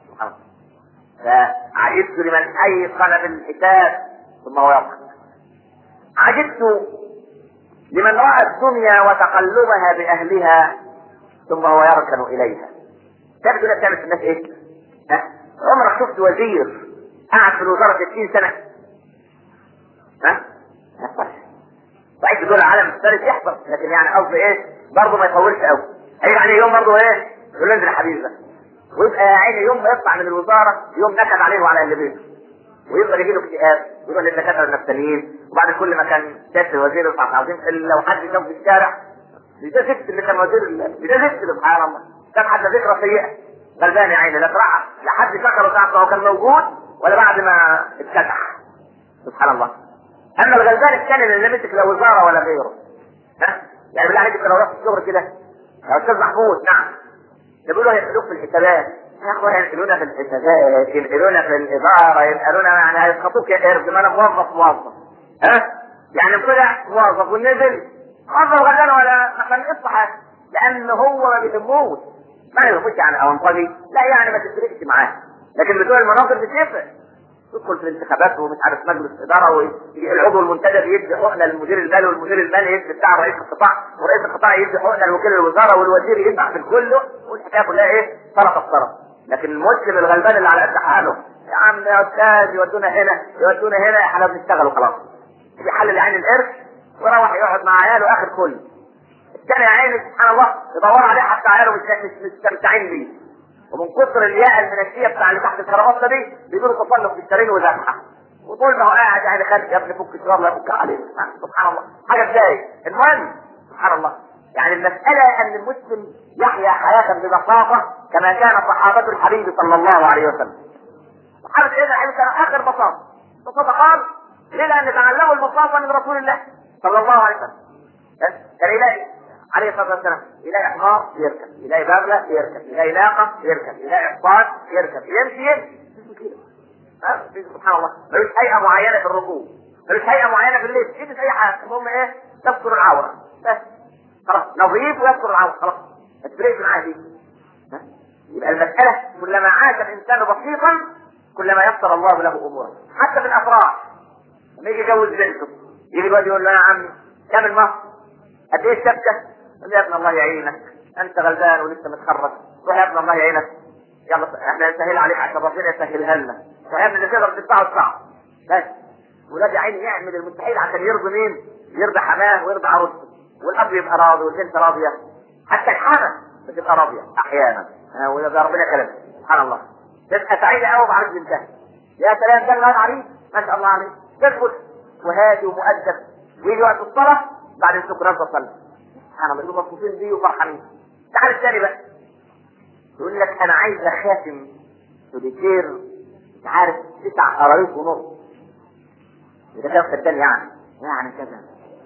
فعجبت لمن ايقن بالحساب ثم هو يضحك. عجبت لمن راى الدنيا وتقلبها باهلها ثم هو يركن اليها. تعرف الدنيا بتعمل في الناس ايه؟ ها؟ عمرك شفت وزير قاعد في الوزاره ستين سنه؟ ها؟ ما يحصلش. صحيح دول العالم الثالث يحصل، لكن يعني قصدي ايه؟ برضه ما يطولش قوي. هيجي عليه يوم برضه ايه؟ يقول له انزل يا حبيبي بقى. ويبقى يا عيني يوم ما يطلع من الوزاره يوم نكد عليه وعلى اللي بيته. ويفضل يجي له اكتئاب، ويقول للدكاتره النفسانيين، وبعد كل ما كان سياده الوزير يطلع تعظيم الا لو حد شافه في الشارع ده زفت اللي كان وزير ده زفت سبحان الله، كان حتى ذكرى سيئه غلبان يا عيني، لا ترعى لا حد شكره ساعه ما هو كان موجود ولا بعد ما اتفتح سبحان الله. اما الغلبان الثاني اللي لا مسك لا وزاره ولا غيره، ها يعني بالله عليك لو رحت الشغل كده يا استاذ محمود، نعم ده بيقولوا هيسالوك في الحسابات يا اخويا، ينقلونا في الحسابات ينقلونا في الاداره ينقلونا، يعني هيسقطوك يا قرد، ما انا موظف موظف ها يعني طلع موظف ونزل موظف غلبان ولا ما نقص حاجه، لان هو ما بيهموش ما يخش على اونطجي، لا يعني ما تفرقش معاه. لكن بتوع المناصب بتفرق، تدخل في الانتخابات ومش عارف مجلس اداره والعضو المنتدب يدي حقنه للمدير المالي والمدير المالي يدي بتاع رئيس القطاع ورئيس القطاع يدي حقنه لوكيل الوزاره والوزير يدفع في كله، والحكايه كلها ايه؟ طرف الطرف. لكن المسلم الغلبان اللي على قد حاله يا عم يا استاذ يودونا هنا يودونا هنا احنا بنشتغل وخلاص، بيحلل عين القرش ويروح يقعد مع عياله اخر كله. الثاني يا عيني سبحان الله يدور عليه حتى عياله مش مش مستمتعين بيه، ومن كثر الياء المنشيه بتاع اللي تحت الكرافته دي بيقولوا تصلف في الشرايين وذبحه، وطول ما هو قاعد يعني خالد يا ابني فك الشراب لا يفك عليه سبحان الله حاجه تضايق. المهم سبحان الله يعني المساله ان المسلم يحيا حياه ببساطه كما كان صحابه الحبيب صلى الله عليه وسلم. صحابه سيدنا الحبيب كانوا اخر بساطه بساطه خالص، ليه؟ لان تعلموا البساطه من رسول الله صلى الله عليه وسلم. كان يلاقي عليه الصلاه والسلام يلاقي حمار يركب، يلاقي بغله يركب، يلاقي ناقه يركب، يلاقي حصان يركب، يمشي يمشي سبحان الله. ملوش هيئه معينه في الركوب، ملوش هيئه معينه في اللبس، يلبس اي حاجه، المهم ايه؟ تستر العوره بس خلاص، نظيف ويستر العوره خلاص، ما تفرقش معاه دي. يبقى المساله كلما عاش الانسان بسيطا كلما يسر الله له اموره، حتى في الافراح لما يجي يجوز بنته يجي الواد يقول له يا عمي كام المهر؟ قد ايه الشبكه؟ يقول له يا ابن الله يعينك انت غلبان ولسه متخرج، روح يا ابن الله يعينك يلا احنا نسهل عليك عشان ربنا يسهلها لنا، فاحنا اللي تقدر تدفعه ادفعه بس. ولاد يا عيني يعمل المستحيل عشان يرضي مين؟ يرضي حماه ويرضي عروسته، والاب يبقى راضي والبنت راضيه، حتى الحامه بتبقى راضيه احيانا ويبقى ربنا كلمه سبحان الله، تبقى سعيده قوي بعريس بنتها. يا سلام ده الواد عريس ما شاء الله عليه تدخل وهادي ومؤدب ويجي وقت الصلاه بعد السكرات بصلي سبحان الله يبقوا مبسوطين بيه وفرحانين. تعال الثاني بقى يقول لك انا عايز خاتم سوليتير مش عارف تسع قرايط ونص، اذا كان خدام يعني يعني كذا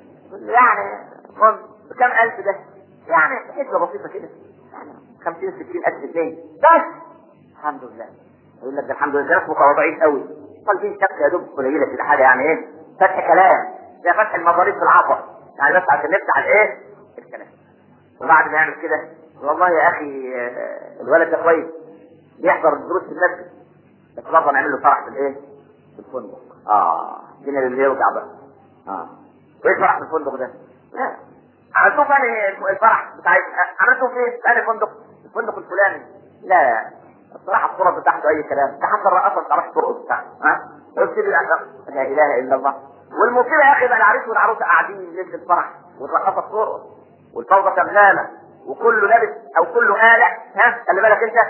يعني بكام الف ده؟ يعني حسبه بسيطه كده يعني خمسين ستين الف جنيه بس الحمد لله. يقول لك الحمد لله ده اسمه ضعيف قوي، طالبين شبكه يا دوب قليله كده حاجه يعني ايه فتح كلام زي فتح المضاريب في العصر يعني بس عشان نفتح الايه الكلام. وبعد ما يعمل كده والله يا اخي الولد ده كويس بيحضر الدروس في المسجد بس برضه نعمل له فرح في الايه؟ في الفندق. اه الدنيا اللي يوجع بقى. اه ايه الفرح في الفندق ده؟ لا عملتوه فين الفرح بتاع عملتوه فين؟ ثاني فندق الفندق الفلاني. لا الصراحه الصوره بتاعته اي كلام، ده حتى الرقاصه ما تعرفش ترقص بتاعها ها؟ قلت لي لا اله الا الله. والمصيبه يا اخي بقى العريس والعروسه قاعدين ليله الفرح والرقاصه بترقص والفوضى شغاله وكله لابس او كله قالع ها خلي بالك انت.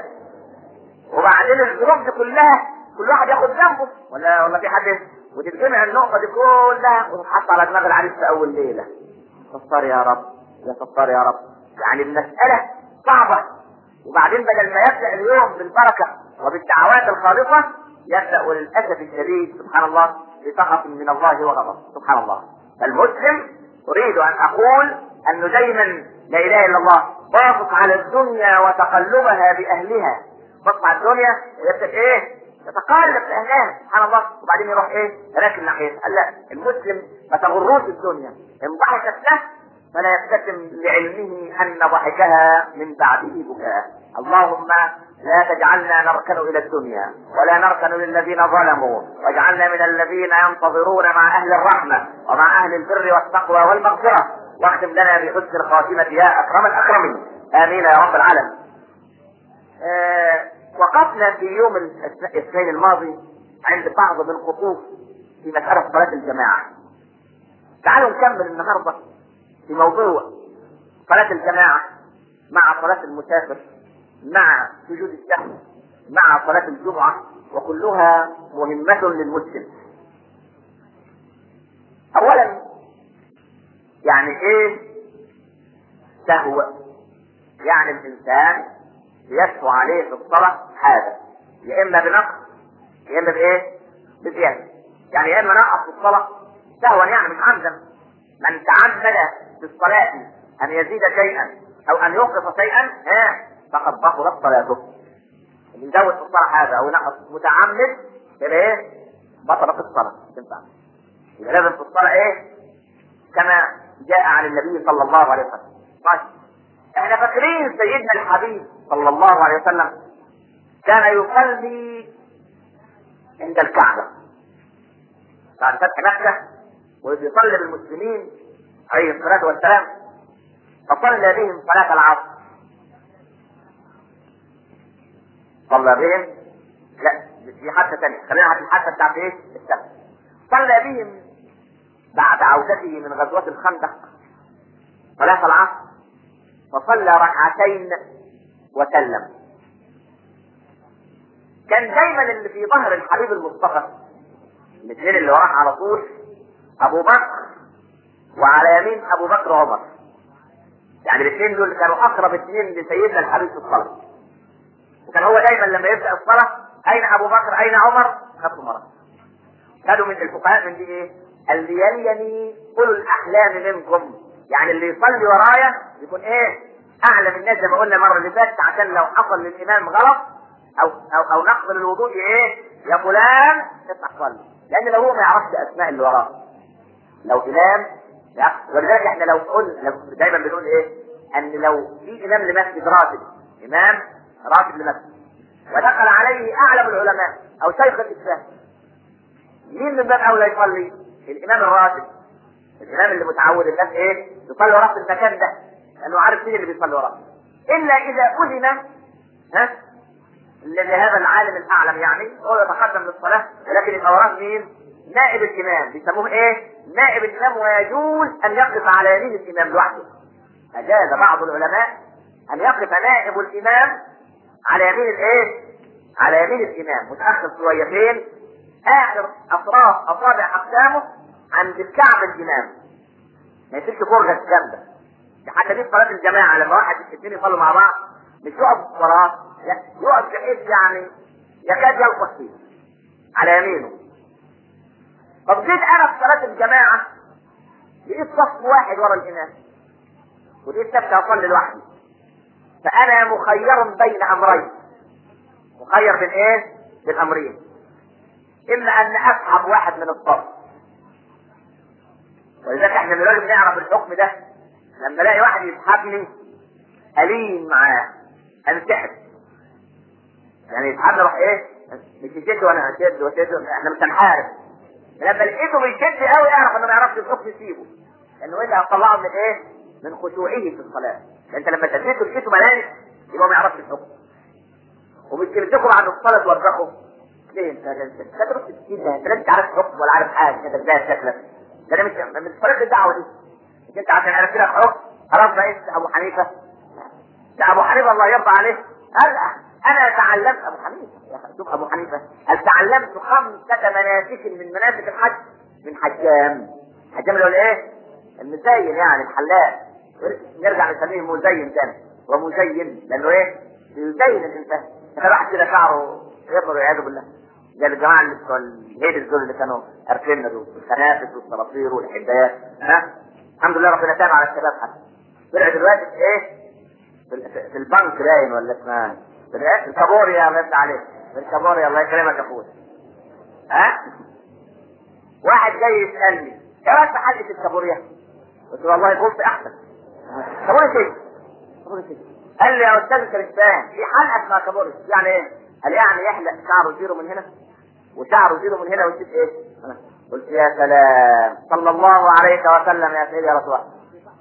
وبعدين الظروف دي كلها كل واحد ياخد جنبه ولا ولا في حد وتتجمع النقطه دي كلها وتتحط على دماغ العريس في اول ليله. ستار يا رب يا ستار يا رب. يعني المساله صعبه. وبعدين بدل ما يبدا اليوم بالبركه وبالدعوات الخالصه يبدا للاسف الشديد سبحان الله بسخط من الله وغضب سبحان الله. فالمسلم اريد ان اقول انه دايما لا اله الا الله باصص على الدنيا وتقلبها باهلها، باصص على الدنيا ويبدا ايه يتقلب في اهلها سبحان الله، وبعدين يروح ايه راكن ناحيتها. قال لا المسلم ما تغروش الدنيا ان ضحكت له فلا يبتسم لعلمه ان ضحكها من بعده بكاء. اللهم لا تجعلنا نركن الى الدنيا ولا نركن للذين ظلموا، واجعلنا من الذين ينتظرون مع اهل الرحمه ومع اهل البر والتقوى والمغفره، واختم لنا بحسن الخاتمه يا اكرم الاكرمين امين يا رب العالمين. آه وقفنا في يوم الاثنين الماضي عند بعض من الخطوط في مساله صلاه الجماعه. تعالوا نكمل النهارده في موضوع صلاه الجماعه مع صلاه المسافر مع سجود السهو مع صلاه الجمعه، وكلها مهمه للمسلم. اولا يعني ايه سهو؟ يعني الانسان يسهو عليه في الصلاه حاجه يا اما بنقص يا اما بايه بزياده. يعني يا اما نقص في الصلاه سهوا يعني مش عمدا. من تعمد في الصلاه ان يزيد شيئا او ان ينقص شيئا ها فقد بطلت صلاته. اللي يزود في الصلاه حاجه او ينقص متعمد يبقى ايه بطلت الصلاه. تنفع يبقى لازم في الصلاه ايه كما جاء عن النبي صلى الله عليه وسلم. طيب احنا فاكرين سيدنا الحبيب صلى الله عليه وسلم كان يصلي عند الكعبه بعد فتح مكه ويصلي بالمسلمين عليه الصلاه والسلام، فصلى بهم صلاه العصر. صلى بهم لا دي حادثه ثانيه، خلينا في الحادثه بتاعت ايه السبت. صلى بهم بعد عودته من غزوه الخندق صلاه العصر، فصلى ركعتين وسلم. كان دايما اللي في ظهر الحبيب المصطفى الاثنين اللي وراه على طول ابو بكر وعلى يمين ابو بكر وعمر. يعني الاثنين دول كانوا اقرب اثنين لسيدنا الحبيب في الصلاه. وكان هو دايما لما يبدا الصلاه اين ابو بكر اين عمر خدوا مره. خدوا من الفقهاء من دي ايه اللي يليني اولو الاحلام منكم، يعني اللي يصلي ورايا يكون ايه اعلم الناس زي ما قلنا المره اللي فاتت، عشان لو حصل للامام غلط او او او نقض للوضوء ايه يا فلان اطلع صلي، لان لو هو ما يعرفش اسماء اللي وراه لو امام. ولذلك احنا لو قلنا دايما بنقول ايه ان لو في امام لمسجد راتب امام راتب لمسجد ودخل عليه اعلم العلماء او شيخ الاسلام، مين من باب اولى يصلي؟ الامام الراتب، الامام اللي متعود الناس ايه يصلي وراه في المكان ده، لانه عارف مين اللي بيصلي وراه. الا اذا اذن ها لهذا العالم الاعلم يعني هو يتقدم للصلاه، ولكن يبقى وراه مين؟ نائب الامام، بيسموه ايه؟ نائب الامام، ويجوز ان يقف على يمين الامام لوحده. اجاز بعض العلماء ان يقف نائب الامام على يمين الايه؟ على يمين الامام، متاخر شويتين، اخر اطراف اصابع اقدامه عند الكعب الامام، ما يصيرش فرجه جامده. حتى دي في صلاه الجماعه لما واحد اثنين يصلوا مع بعض مش يقف وراه، يقف بحيث يعني يكاد يلقط فيه على يمينه. طب جيت انا في صلاه الجماعه لقيت صف واحد ورا الامام ولقيت نفسي اصلي لوحدي، فانا مخير بين امرين، مخير بين ايه؟ بين امرين، اما ان اسحب واحد من الصف، ولذلك احنا لازم نعرف الحكم ده، لما الاقي واحد يسحبني الين معاه انسحب، يعني يسحبني اروح ايه؟ مش يشد وانا اشد واشد، احنا مش هنحارب. لما لقيته بيشد قوي اعرف انه ما يعرفش الحكم يسيبه، لانه ايه هتطلعه من ايه؟ من خشوعه في الصلاه. انت لما شديته لقيته ملاني يبقى ما يعرفش الحكم، ومش تمسكوا بعد الصلاه توبخوا ليه؟ انت انت تروح تسكين ده، انت لا انت عارف حكم ولا عارف حاجه، انت ازاي شكلك ده؟ انا مش من طريقه الدعوه دي، مش انت عشان عرفت لك حكم خلاص بقيت ابو حنيفه؟ ده ابو حنيفه الله يرضى عليه قال انا تعلمت، ابو حنيفه شوف ابو حنيفه قال تعلمت خمسه مناسك من مناسك الحج من حجام. حجام اللي هو الايه؟ المزين يعني الحلاق، نرجع نسميه مزين تاني، ومزين لانه ايه؟ يزين الانسان. انا واحد كده شعره يطلع والعياذ بالله زي الجماعه اللي بتوع الهيدز دول اللي كانوا عارفيننا دول، الخنافس والصراصير والحدايات، ها الحمد لله ربنا تاب على الشباب حتى طلع دلوقتي في ايه؟ في البنك باين ولا اسمها في الكابوريا، الله يفتح عليك في الكابوريا الله يكرمك يا اخويا. ها واحد جاي يسالني ايه رايك في حلقه الكابوريا؟ قلت له والله قلت احسن. كابوريا ايه؟ كابوريا ايه؟ قال لي يا استاذ كريستيان في حلقه اسمها كابوريا يعني ايه؟ قال يعني يحلق شعره زيرو من هنا وشعره زيرو من هنا ويسيب ايه؟ قلت يا سلام صلى الله عليك وسلم يا سيدي يا رسول الله.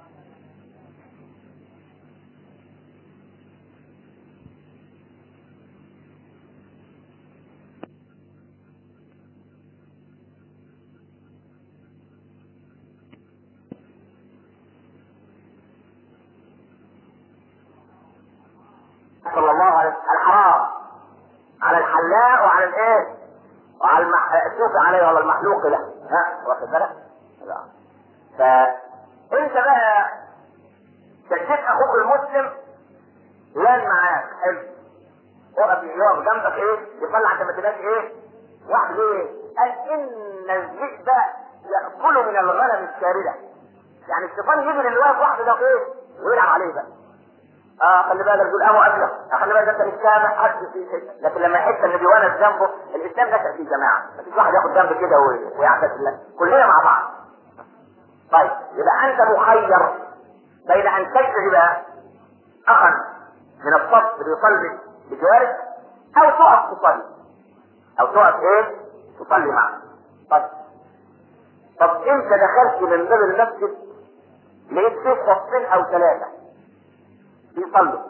صلى الله عليه وسلم الحرام على الحلاق وعلى الايه؟ وعلى المحسوب عليه ولا المحلوق له، ها واخد بالك؟ لا. فانت بقى شديت اخوك المسلم لان معاك حلو، وقف يقف جنبك ايه؟ يصلي عشان ما تبقاش ايه؟ واحد ايه؟ قال ان الذئب ياكل من الغنم الشارده، يعني الشيطان يجي للي واقف واحد ده ايه؟ ويلعب عليه بقى. اه خلي بالك دول قاموا قبلك، خلي بالك انت مش سامع حد في شيء، لكن لما يحس ان بيونس جنبه الاسلام نشأ في جماعه، مفيش واحد ياخد جنب كده ويعتذر لك، كلنا مع بعض. طيب يبقى انت مخير بين ان تجذب اخا من الصف ليصلي بجوارك او تقف تصلي، او تقف ايه؟ تصلي معه. طيب طب انت دخلت من باب المسجد لقيت فيه صفين او ثلاثه بيصلوا،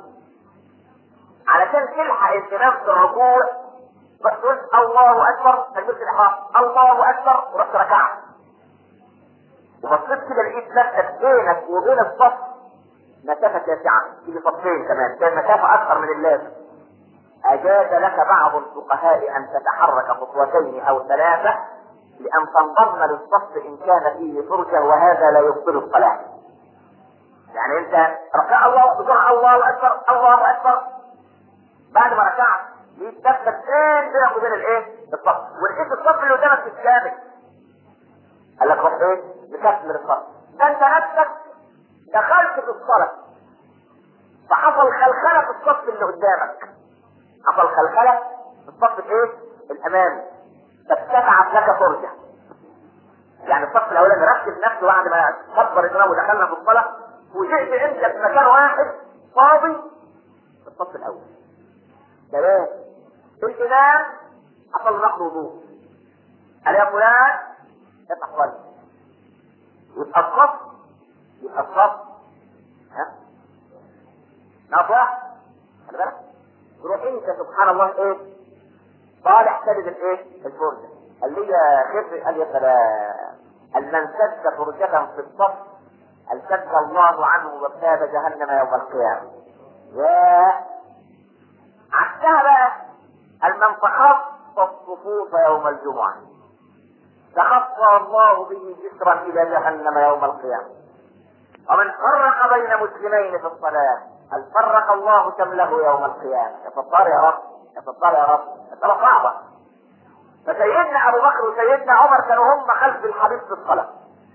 علشان تلحق الامام في الركوع تقول الله اكبر تكبيرة الاحرام الله اكبر ورحت ركعت، وبصيت كده لقيت نفسك بينك وبين الصف مسافه شاسعه، تيجي صفين كمان كان مسافه اكثر من اللازم. اجاز لك بعض الفقهاء ان تتحرك خطوتين او ثلاثه لان تنضم للصف ان كان فيه فرجه، وهذا لا يبطل الصلاه. يعني انت ركع الله اكبر الله اكبر الله اكبر، بعد ما ركعت لقيت نفسك فين بينك وبين الايه؟ الصف، ولقيت الصف اللي قدامك مش ثابت، قال لك روح ايه؟ نكمل الصف. ده انت نفسك دخلت في الصلاه فحصل خلخله في الصف اللي قدامك، حصل خلخله في الصف الايه؟ الامامي، فاتسعت لك فرجه. يعني الصف الاولاني ركز نفسه بعد ما كبر الامام ودخلنا في الصلاه، وجئت انت في مكان واحد فاضي في الصف الاول. تمام الامام حصل نقض وضوء. قال يا فلان افتح صلي. يبقى الصف يبقى الصف ها نطلع خلي بالك تروح انت سبحان الله ايه طالع سدد الايه الفرجه. قال لي يا خفر قال يا سلام قال من سد فرجة في الصف قال سد الله عنه وباب جهنم يوم القيامه. يا عكسها بقى قال من تخطى الصفوف يوم الجمعه تخطى الله به جسرا الى جهنم يوم القيامه. ومن فرق بين مسلمين في الصلاه هل فرق الله شمله يوم القيامه. يا ستار يا رب يا ستار يا رب. مسألة صعبة. فسيدنا ابو بكر وسيدنا عمر كانوا هم خلف الحبيب في الصلاة.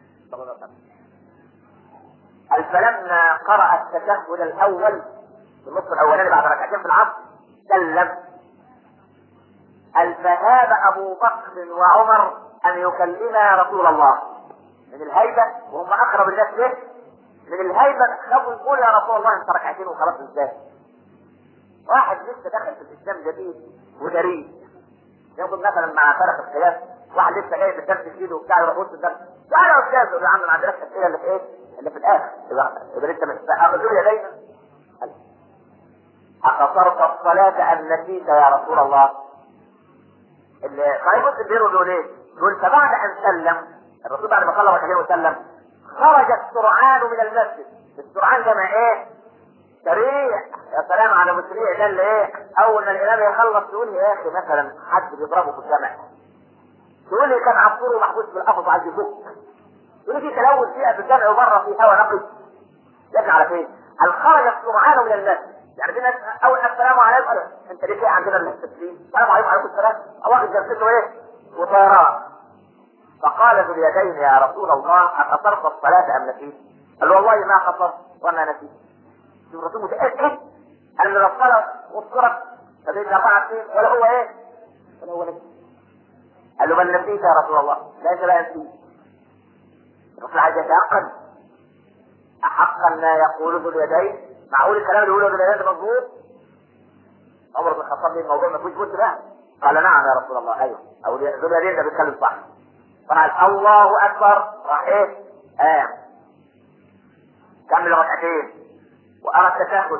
قال فلما قرأ التشهد الاول في النصف الاولاني بعد ركعتين في العصر سلم. قال فهاب ابو بكر وعمر ان يكلما رسول الله من الهيبة وهم اقرب الناس له. من الهيبة خافوا يقول يا رسول الله انت ركعتين وخلاص ازاي. واحد لسه داخل في الاسلام جديد وجريء ياخد مثلا مع فرق الخلاف واحد لسه جاي بالدرس في ايده وبتاع يروح وسط الدرس تعالى يا استاذ يقول له يا عم ما عندناش اسئله اللي في ايه اللي في الاخر يبقى انت مش اخذوا يدينا اقصرت الصلاه ام نسيت يا رسول الله. اللي صحيح مسلم بيقولوا ليه؟ يقول فبعد ان سلم الرسول بعد ما صلى ركعتين وسلم خرج السرعان من المسجد. السرعان جمع ايه؟ سريع. يا سلام على مسريع ده اللي ايه اول ما الامام يخلص يقول يا اخي مثلا حد بيضربه في الجامع تقول لي كان عصفور محبوس في القفص عايز يفك تقول لي في تلوث فيها في الجامع وبره في هواء نقي يرجع على فين؟ هل خرج السرعان من المسجد. يعني في ناس اول السلام عليكم قال انت ليه في عندنا التسليم السلام عليكم وعليكم السلام واخد جلسته ايه وطيران. فقال ذو اليدين يا رسول الله اقصرت الصلاه ام نسيت؟ قال والله ما قصرت وما نسيت. الرسول متأكد ان الصلاة والصورة فبين اربعة سنين ولا هو ايه ولا هو نسيت. قال له بل نسيت يا رسول الله. لا انت لا نسيت. الرسول عايز يتيقن احقا ما يقوله ذو اليدين معقول الكلام اللي يقوله ذو اليدين مظبوط. عمر بن الخطاب ليه الموضوع ما فيش بد بقى قال نعم يا رسول الله ايوه او ذو اليدين ده بيتكلم صح. قال الله اكبر راح ايه قام كمل ركعتين وأرى التشهد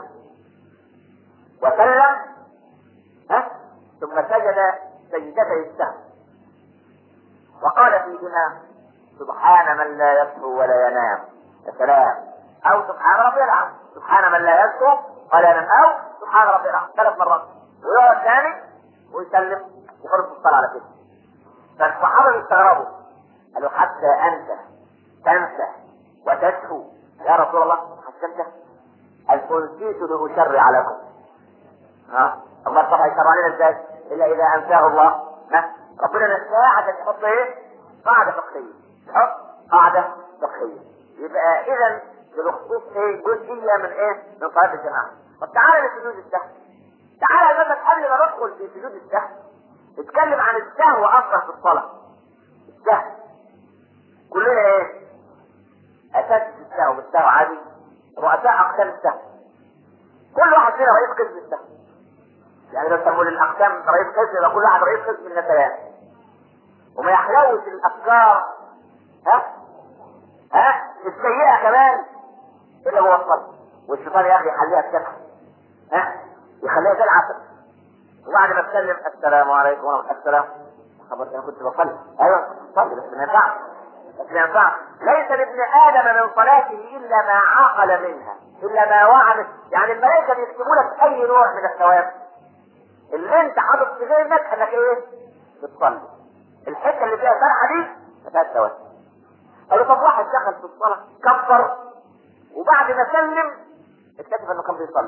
وسلم ها ثم سجد سجدتي السهو وقال فيهما سبحان من لا يسهو ولا ينام. يا سلام. او سبحان ربي العظيم. سبحان من لا يسهو ولا ينام او سبحان ربي العظيم ثلاث مرات ويقعد ثاني ويسلم وخلص الصلاة على كده. فالصحابة بيستغربوا قالوا حتى انت تنسى وتسهو يا رسول الله حتى انت قال أنسيت لأشرع لكم. ها الله طبعا يشرع علينا ازاي الا اذا انساه الله. ها ربنا نساه عشان يحط ايه قاعده فقهيه يحط قاعده فقهيه. يبقى اذا بالخصوص ايه جزئيه من ايه من صلاه الجماعه. طب تعالى لسجود السهو. تعالى مثلا قبل ما ندخل في سجود السهو نتكلم عن السهو اصلا في الصلاه. السهو كلنا ايه اساس السهو بالسهو عادي رؤساء اقسام السهو. كل واحد فينا رئيس قسم السهو. يعني لو سموا للاقسام رئيس قسم يبقى كل واحد رئيس قسم من النسيان. وما يحلوش الافكار ها ها السيئه كمان اللي هو الصبر. والشيطان يا اخي يخليها تكفي ها يخليها تلعب. وبعد ما تسلم السلام عليكم ورحمه السلام خبرت انا كنت بصلي ايوه بصلي بس ما ينفعش بس ما ينفعش. ليس لابن ادم من صلاته الا ما عقل منها الا ما وعد. يعني الملائكه بيكتبوا لك اي نوع من الثواب اللي انت حاطط في ذهنك انك ايه بتصلي. الحته اللي فيها فرحه دي ما فيهاش ثواب. قالوا طب واحد دخل في الصلاه كبر وبعد ما سلم اكتشف انه كان بيصلي.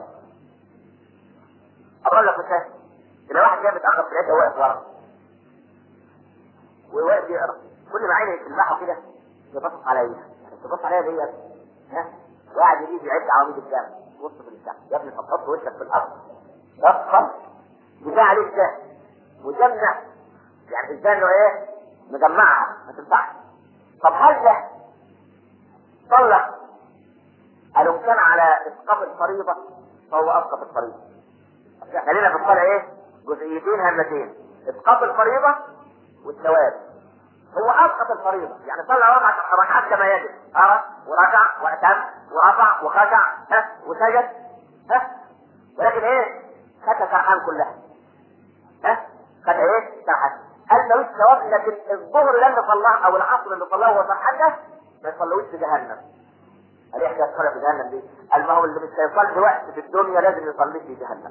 اقول لك مثال لو واحد جاي متاخر في العيد واقف ورا وواقف يقرا كل ما عينه تلمحه كده يبص عليا تبص عليا ديت ها واحد يجي يعد عواميد الجامع بص في البتاع يا ابني حط وشك في الارض ضخم بتاع عليك ده مجمع. يعني ازاي انه ايه مجمعها ما تنفعش. طب هل ده صلى قالوا كان على اسقاط الفريضه فهو اسقط الفريضه. احنا لنا في الصلاه ايه جزئيتين هامتين، اسقاط الفريضة والثواب. هو اسقط الفريضة، يعني صلى ركعة ركعات كما يجب، اه وركع واتم ورفع وخشع ها وسجد ها، ولكن ايه؟ خد سرحان كلها ها، خد ايه؟ سرحان. قال ملوش ثواب، لكن الظهر اللي صلاه او العصر اللي صلاه وهو سرحان ده ما يصلوش في جهنم. قال ايه حكايه الصلاه في جهنم دي؟ قال ما هو اللي مش هيصلي وقت في الدنيا لازم يصلي في جهنم.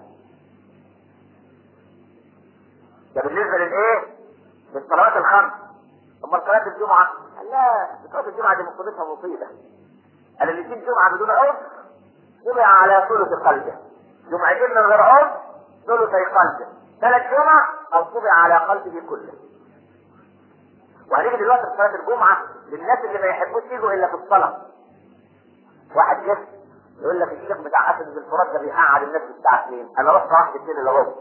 ده بالنسبه للايه؟ للصلوات الخمس. امال صلاه الجمعه؟ قال لا، صلاه الجمعه دي مصيبتها مصيبه. قال اللي يجيب جمعه بدون عذر جمع على ثلث قلبه، جمعتين من غير عذر ثلثي قلبه، ثلاث جمع او طبع على قلبه كله. وهنيجي دلوقتي في صلاه الجمعه للناس اللي ما يحبوش يجوا الا في الصلاه. واحد جه يقول لك الشيخ بتاع حسن بن الفرات ده بيقعد الناس الساعه اتنين، انا رحت واحد اتنين الا ربع.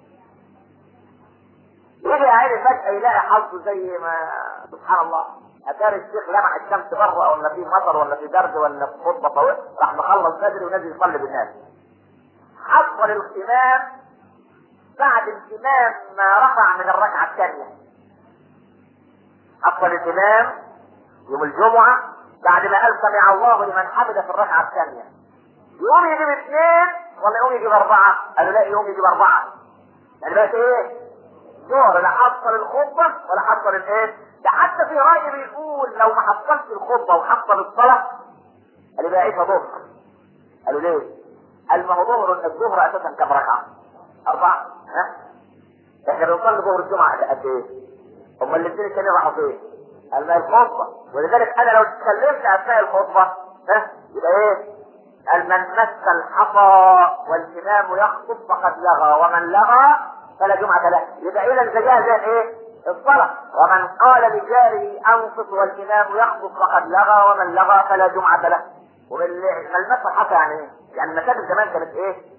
يجي عيني فجاه يلاقي حظه زي ما سبحان الله، اتاري الشيخ لمع الشمس بره ولا في مطر ولا في برد ولا في خطبه طويله، راح مخلص بدري ونازل يصلي بالناس. حصل الامام بعد الامام ما رفع من الركعه الثانيه. حصل الامام يوم الجمعه بعد ما قال سمع الله لمن حمده في الركعه الثانيه، يقوم يجيب اثنين ولا يقوم يجيب اربعه؟ قالوا لا، يقوم يجيب اربعه. يعني بقت ايه؟ ظهر لا حصل الخطبه ولا حصل الايه؟ ده حتى في راي بيقول لو ما حصلش الخطبه وحصل الصلاه قال يبقى ايه ظهر. قالوا ليه؟ قال ما هو ظهر الظهر اساسا كم ركعه؟ اربعه. ها؟ احنا بنصلي ظهر الجمعه قد ايه؟ امال الاثنين الثانيين راحوا فين؟ قال ما الخطبه، ولذلك انا لو اتكلمت اثناء الخطبه ها يبقى ايه؟ قال من مس الحصى والامام يخطب فقد لغى، ومن لغى فلا جمعه له. يبقى الى الزجاجه زي ايه؟ الصلاه. ومن قال لجاره انصت والامام يخطب فقد لغى، ومن لغى فلا جمعه له. وملمس الحصى يعني ايه؟ يعني المساجد زمان كانت ايه؟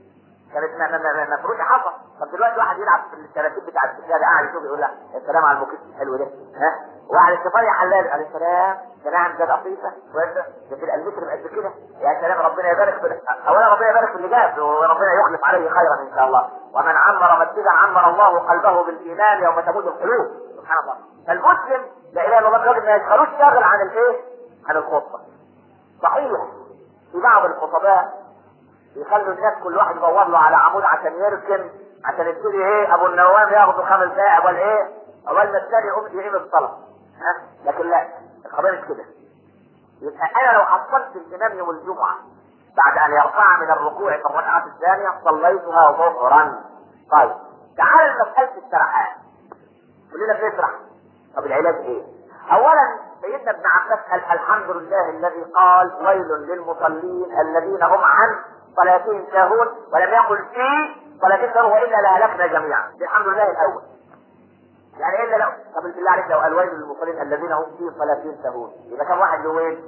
كانت مفروشه حصى. طب دلوقتي واحد يلعب في التراكيب بتاع السجاده قاعد يشوف يقول لك يا سلام على الموكيت الحلو ده ها، واحد الشفاية حلال قال يا سلام ده نعم ده قطيفه وده ده المتر قد كده، يا سلام ربنا يبارك في اولا ربنا يبارك في اللي جاب وربنا يخلف عليه خيرا ان شاء الله. ومن عمر مسجدا عمر الله قلبه بالايمان يوم تموت القلوب. سبحان الله. فالمسلم لا اله الا الله الراجل ما يشغلوش شاغل عن الايه؟ عن الخطبه. صحيح في بعض الخطباء يخلوا الناس كل واحد يدور له على عمود عشان يركن عشان يبتدي ايه ابو النوام ياخدوا خمس دقائق ولا ايه اول ما الثاني يقوم يقيم الصلاه. ها لكن لا، القضيه مش كده. يبقى انا لو حصلت الامام يوم الجمعه بعد ان يرفع من الركوع في الركعه الثانيه صليتها ظهرا. طيب تعال المساله السرحان، كلنا بنسرح. طب العلاج ايه؟ اولا سيدنا ابن عباس قال الحمد لله الذي قال ويل للمصلين الذين هم عن صلاتهم ساهون، ولم يقل في صلاتهم ساهون والا لهلكنا جميعا. الحمد لله الاول. يعني الا لو طب بالله عليك لو قال ويل للمصلين الذين هم في صلاتهم ساهون يبقى كم واحد له وين؟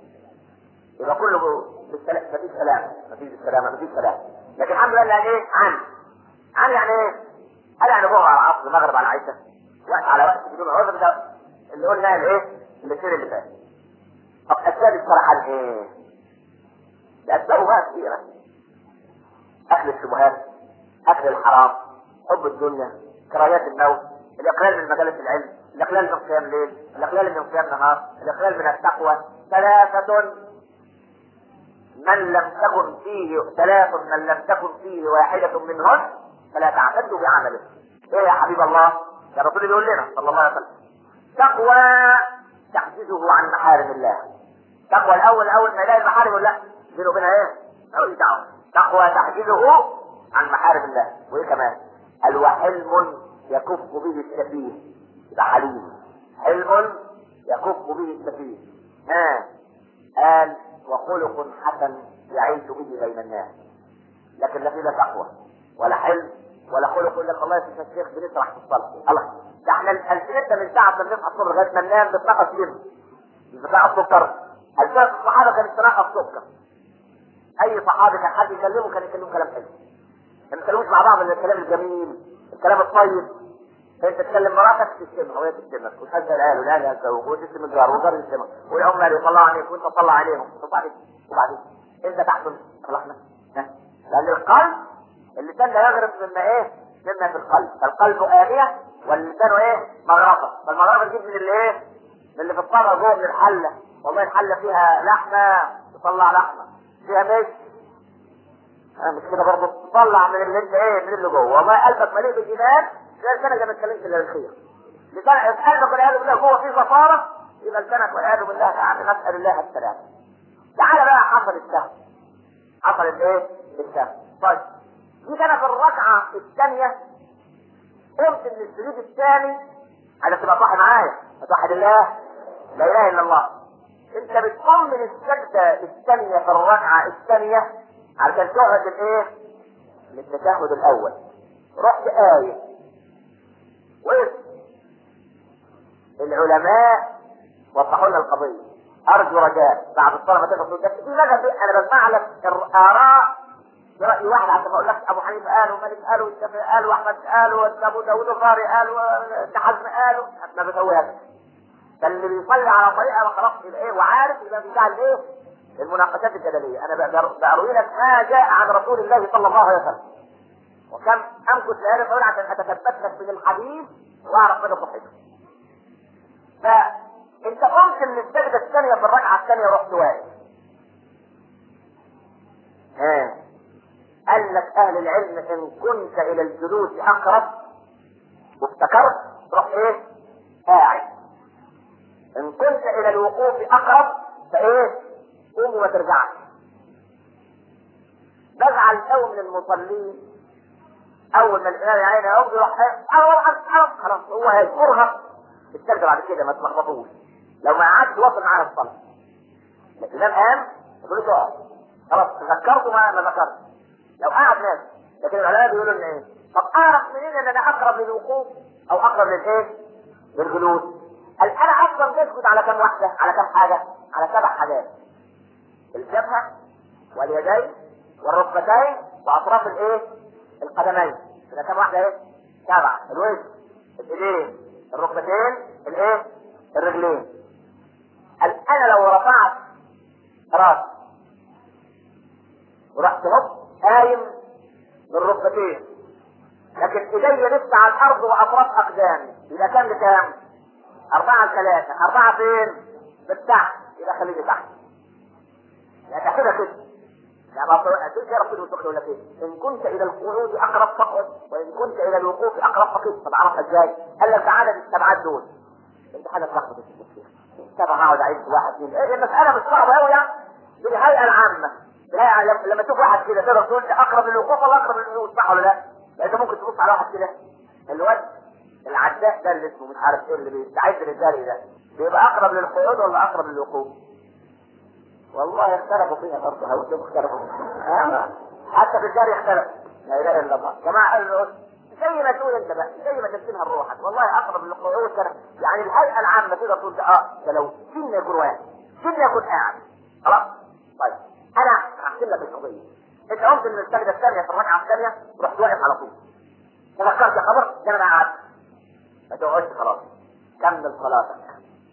يبقى كله بالسلام. مفيش سلام، مفيش السلامه، مفيش سلام. لكن الحمد لله ايه؟ عن عن يعني ايه؟ قال يعني ظهر على العصر المغرب على العشاء وقت على وقت بدون عذر. ده اللي قلنا الايه؟ الاثنين اللي فات. طب اسباب السرحان ايه؟ اسبابه بقى كثيره. اكل الشبهات، اكل الحرام، حب الدنيا، كراهيات الموت، الاقلال من مجالس العلم، الاقلال من قيام ليل، الاقلال من قيام نهار، الاقلال من التقوى. ثلاثه من لم تكن فيه ثلاث من لم تكن فيه واحده منهن فلا تعتدوا بعمله. ايه يا حبيب الله؟ يا رسول بيقول لنا صلى الله عليه وسلم تقوى تحجزه عن محارم الله. تقوى الاول اول ما يلاقي المحارم ولا بينه وبينها ايه؟ مالوش دعوه. تقوى تحجزه عن محارم الله. وايه كمان؟ قال وحلم يكف به السفيه. ده حليم، حلم يكف به السفيه. ها قال وخلق حسن يعيش به بين الناس. لكن لا في لا تقوى ولا حلم ولا خلق. يقول لك الله يا الشيخ بنسرح في الصلاه. الله ده احنا الفلسفه من ساعه ما بنصحى الصبح لغايه ما ننام بتنقص كده بتنقص السكر. الصحابه كانت بتنقص السكر. اي صحابي كان حد يكلمه كان يكلمه كلام حلو. ما بيتكلموش مع بعض من الكلام الجميل، الكلام الطيب. فانت تكلم مراتك تشتمها وهي تشتمك وتهزأ العيال والعيال يهزأوك وتشتم الجار والجار يشتمك والام اللي يطلعوا عليك وانت تطلع عليهم. وبعدين وبعدين انت تحكم خلقنا. لان القلب اللسان لا يغرب مما ايه؟ مما في القلب، فالقلب آلية واللسان ايه؟ مغرفة، فالمغرفة تجيب من اللي ايه؟ من اللي في الطبق جوه من الحلة، والله الحلة فيها لحمة تطلع لحمة، فيها مش آه مش كده برضه تطلع من اللي انت ايه؟ من اللي جوه، والله قلبك مليء بالايمان زي لسانك ما اتكلمش الا الخير. لسانك قلبك والعياذ بالله جوه فيه زفارة، يبقى لسانك والعياذ بالله يعني نسأل الله السلامة. تعالى بقى حصل السهو. حصل الايه؟ السهو. طيب دي كانت الركعة الثانية، قمت من السجود الثاني، هذا تبقى صاحي معايا، توحد الله، لا اله الا الله. انت بتقوم من السجدة الثانية في الركعة الثانية عشان تقعد الايه؟ للتشهد الاول. رحت آية وقف العلماء وضحوا لنا القضية. ارجو رجاء بعد الصلاة ما تقدر تقول في مذهب انا بسمع لك اراء برأي واحد عشان اقول لك ابو حنيفه قال ومالك قال والشافعي قال واحمد قال وابو داوود الغاري قال وابن حزم قال، ما بسويهاش. فاللي بيصلي على طريقه خلاص يبقى ايه وعارف يبقى بتاع الايه؟ المناقشات الجدليه. انا بروي لك ما جاء عن رسول الله صلى الله عليه وسلم، وكم امكث لهذا القول عشان اتثبت لك من الحديث واعرف مدى صحته. فانت قمت من السجده الثانيه في الركعه الثانيه رحت واقف. ها قال لك اهل العلم ان كنت الى الجلوس اقرب وافتكرت روح ايه؟ قاعد. ان كنت الى الوقوف اقرب فايه؟ قوم وما ترجعش. بزعل قوي من المصلين اول ما الامام يعين يقوم يروح خلاص هو هيفرغ السجده بعد كده ما تلخبطوش. لو ما قعدش واصل معانا الصلاه. الامام قام يقول له اقعد خلاص تذكرته ما ما ذكرت. لو قعد ناس، لكن العلماء بيقولوا ان ايه؟ طب اعرف منين ان انا اقرب للوقوف او اقرب للايه؟ للجلوس؟ قال انا اصلا بسكت على كم واحده؟ على كم حاجه؟ على سبع حاجات. الجبهه واليدين والركبتين واطراف الايه؟ القدمين. يبقى كم واحده ايه؟ سبعه. الوجه، الايدين، الركبتين، الايه؟ الرجلين. قال انا لو رفعت راسي ورحت هوب قايم بالركبتين لكن ايدي لسه على الارض واطراف اقدامي، يبقى كام لكام؟ اربعه لثلاثه. اربعه فين؟ بالتحت، يبقى خليني تحت. لا تاخدها كده. لا ما تقول يا رسول الله ولا كده. ان كنت الى القعود اقرب فقط وان كنت الى الوقوف اقرب فقط. طب اعرفها ازاي؟ قال لك عدد السبعات دول. انت حاجه تلخبط الشيخ. سبعه اقعد اعيد واحد اثنين. ايه المساله مش صعبه قوي يعني. دي الهيئه العامه. لا لما تشوف واحد كده تقدر تقول اقرب للوقوف ولا اقرب للوقوف، صح ولا لا؟ لان ممكن تبص على واحد كده الواد العداء ده اللي اسمه مش عارف ايه اللي بيستعد للجري ده بيبقى اقرب للقعود ولا اقرب للوقوف؟ والله اختلفوا فيها برضه. هقول لهم اختلفوا آه. حتى في الجري اختلفوا. لا اله الا الله. جماعه قالوا زي ما تقول انت بقى، زي ما ترسمها بروحك، والله اقرب للقعود يعني الهيئه العامه تقدر تقول اه ده لو سن يكون واحد سن يكون قاعد خلاص. طيب انا هحكي لك القضيه. انت قمت من السجده الثانيه في الركعه الثانيه رحت واقف على طول. تذكرت يا خبر ده انا قعدت. ما تقعدش خلاص. كمل صلاتك.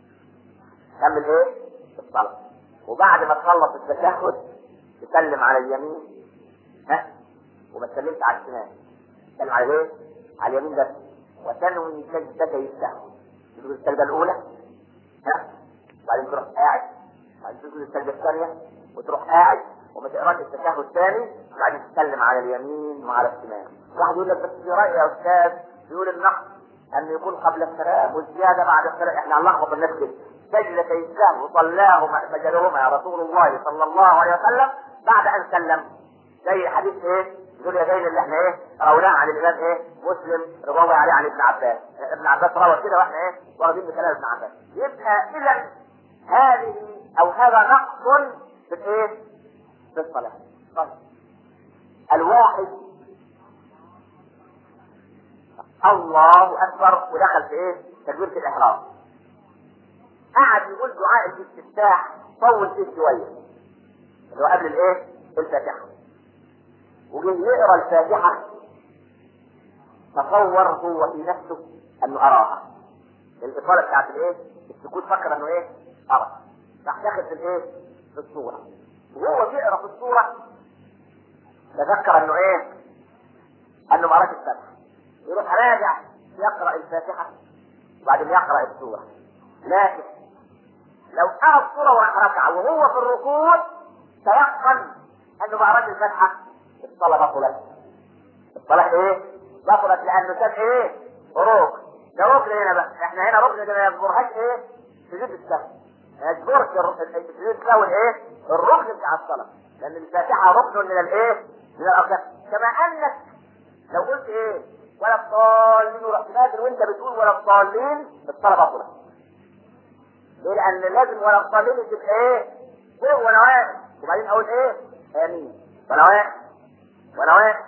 كمل ايه؟ الصلاه. وبعد ما تخلص التشهد تسلم على اليمين ها وما تسلمش على الشمال. تسلم على ايه؟ على اليمين بس. وتنوي سجدتي السهو. تقول السجده الاولى ها وبعدين تروح قاعد وبعدين تقول السجده الثانيه وتروح قاعد وما تقراش التشهد الثاني وبعدين تسلم على اليمين وعلى الشمال. واحد يقول لك بس في راي يا استاذ بيقول النقص ان يكون قبل السلام والزياده بعد السلام. احنا هنلخبط الناس كده. سجدتي السهو صلاهما سجدهما رسول الله صلى الله عليه وسلم بعد ان سلم. زي حديث ايه؟ دول يدين اللي احنا ايه؟ رويناه عن الامام ايه؟ مسلم رضي عليه عن ابن عباس. ابن عباس روى كده واحنا ايه؟ واخدين بكلام ابن عباس. يبقى اذا هذه او هذا نقص في الايه؟ في الصلاه. طيب الواحد الله اكبر ودخل في ايه؟ تكبيره الاحرام. قعد يقول دعاء الاستفتاح طول فيه شويه اللي هو قبل الايه؟ الفاتحه. وجه يقرا الفاتحه تصور هو في نفسه انه اراها. الاطاله بتاعت الايه؟ السكوت فكر انه ايه؟ ارى. راح داخل في الايه؟ في الصوره. وهو بيقرا في الصوره تذكر انه ايه؟ انه ما قراش الفاتحه. يروح راجع يقرأ الفاتحة وبعدين يقرأ السورة. لكن لو قرأ السورة وراح ركع وهو في الركوع تيقن انه ما قراش الفاتحة، الصلاة بطلت. الصلاة ايه؟ بطلت لانه كان ايه؟ ركن. ده ركن هنا بقى، احنا هنا ركن ده ما يجبرهاش ايه؟ سجود السهو. ما يجبرش سجود السهو الايه؟ الركن بتاع الصلاة، لان الفاتحة ركن من الايه؟ من الاركان. كما انك لو قلت ايه؟ ولا الضالين ورحت نازل وانت بتقول ولا الضالين، الصلاة بطلت. ليه؟ لان لازم ولا الضالين تبقى ايه؟ فوق وانا واقف، وبعدين اقول ايه؟ امين. وانا واقف وانا واقف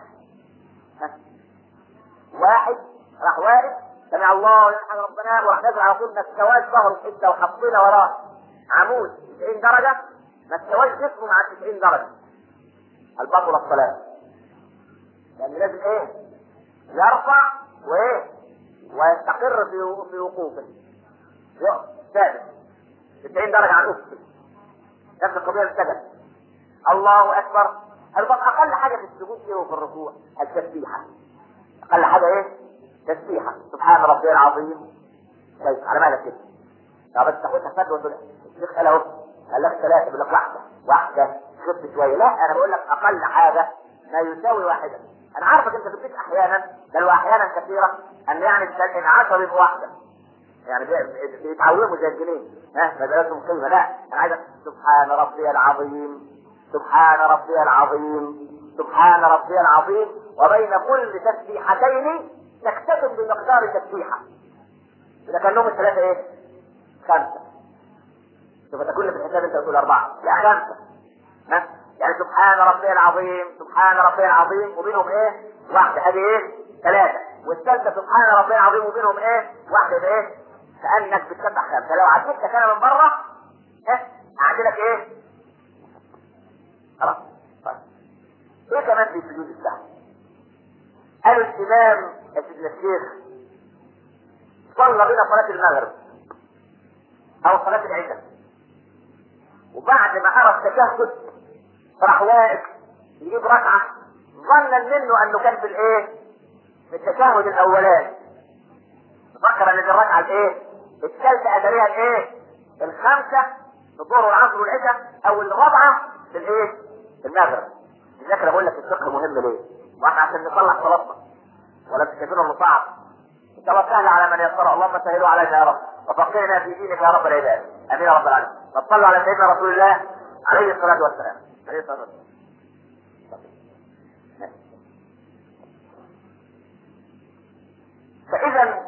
واحد راح واقف سمع الله يرحم ربنا وراح نازل على طول، ما استواش ظهره حته وحطينا وراه عمود تسعين درجه، ما استواش جسمه مع تسعين درجه، البطل الصلاه. لان لازم ايه؟ يرفع وايه؟ ويستقر في في وقوفه، يقف ثابت تسعين درجه عن افقه. نفس القضيه السجد. الله اكبر. اقل حاجه في السجود ايه وفي الركوع؟ التسبيحه. اقل حاجه ايه؟ تسبيحه. سبحان ربي العظيم. طيب على مالك كده؟ طب انت تاخدها فجوه وتقول الشيخ قال اهو قال لك ثلاثه، بيقول لك واحده واحده خفت شويه. لا انا بقول لك اقل حاجه ما يساوي واحده. انا عارفك انت بتديك احيانا بل واحيانا كثيره ان يعني ان عشرة يبقوا واحده، يعني بيتعوموا زي الجنيه، ها ما بقالهم قيمه. لا انا عايزك سبحان ربي العظيم سبحان ربي العظيم سبحان ربي العظيم، وبين كل تسبيحتين تكتب بمقدار تسبيحه. اذا كان لهم الثلاثه ايه؟ خمسه. شوف تكون في الحساب انت بتقول اربعه، لا خمسه. ها يعني سبحان ربي العظيم سبحان ربي العظيم وبينهم ايه؟ واحده. هذه ايه؟ ثلاثه. والثالثه سبحان ربي العظيم وبينهم ايه؟ واحده. ايه؟ كانك بتسبح خمسه. لو عديت كان من بره ها اعدلك ايه؟ خلاص. طيب ايه كمان في سجود السهو؟ قالوا الامام يا سيدنا الشيخ صلى بنا صلاه المغرب او صلاه العشاء، وبعد ما ارى التشهد راح واقف يجيب ركعه ظنا منه انه كان في الايه؟ في التشهد الاولاني. فكر ان دي الركعه الايه؟ الثالثه اتاريها الايه؟ الخامسه في الظهر والعصر والعشاء، او الرابعه في الايه؟ في المغرب. لذلك انا بقول لك الفقه مهم ليه؟ واحنا عشان نصلح صلاتنا ولا تشوفونه انه صعب. الله سهل على من يسر، اللهم سهله علينا يا رب وفقهنا في دينك يا رب العباد. امين يا رب العالمين. فصلوا على سيدنا رسول الله عليه الصلاه والسلام. عليه الصلاه والسلام. فاذا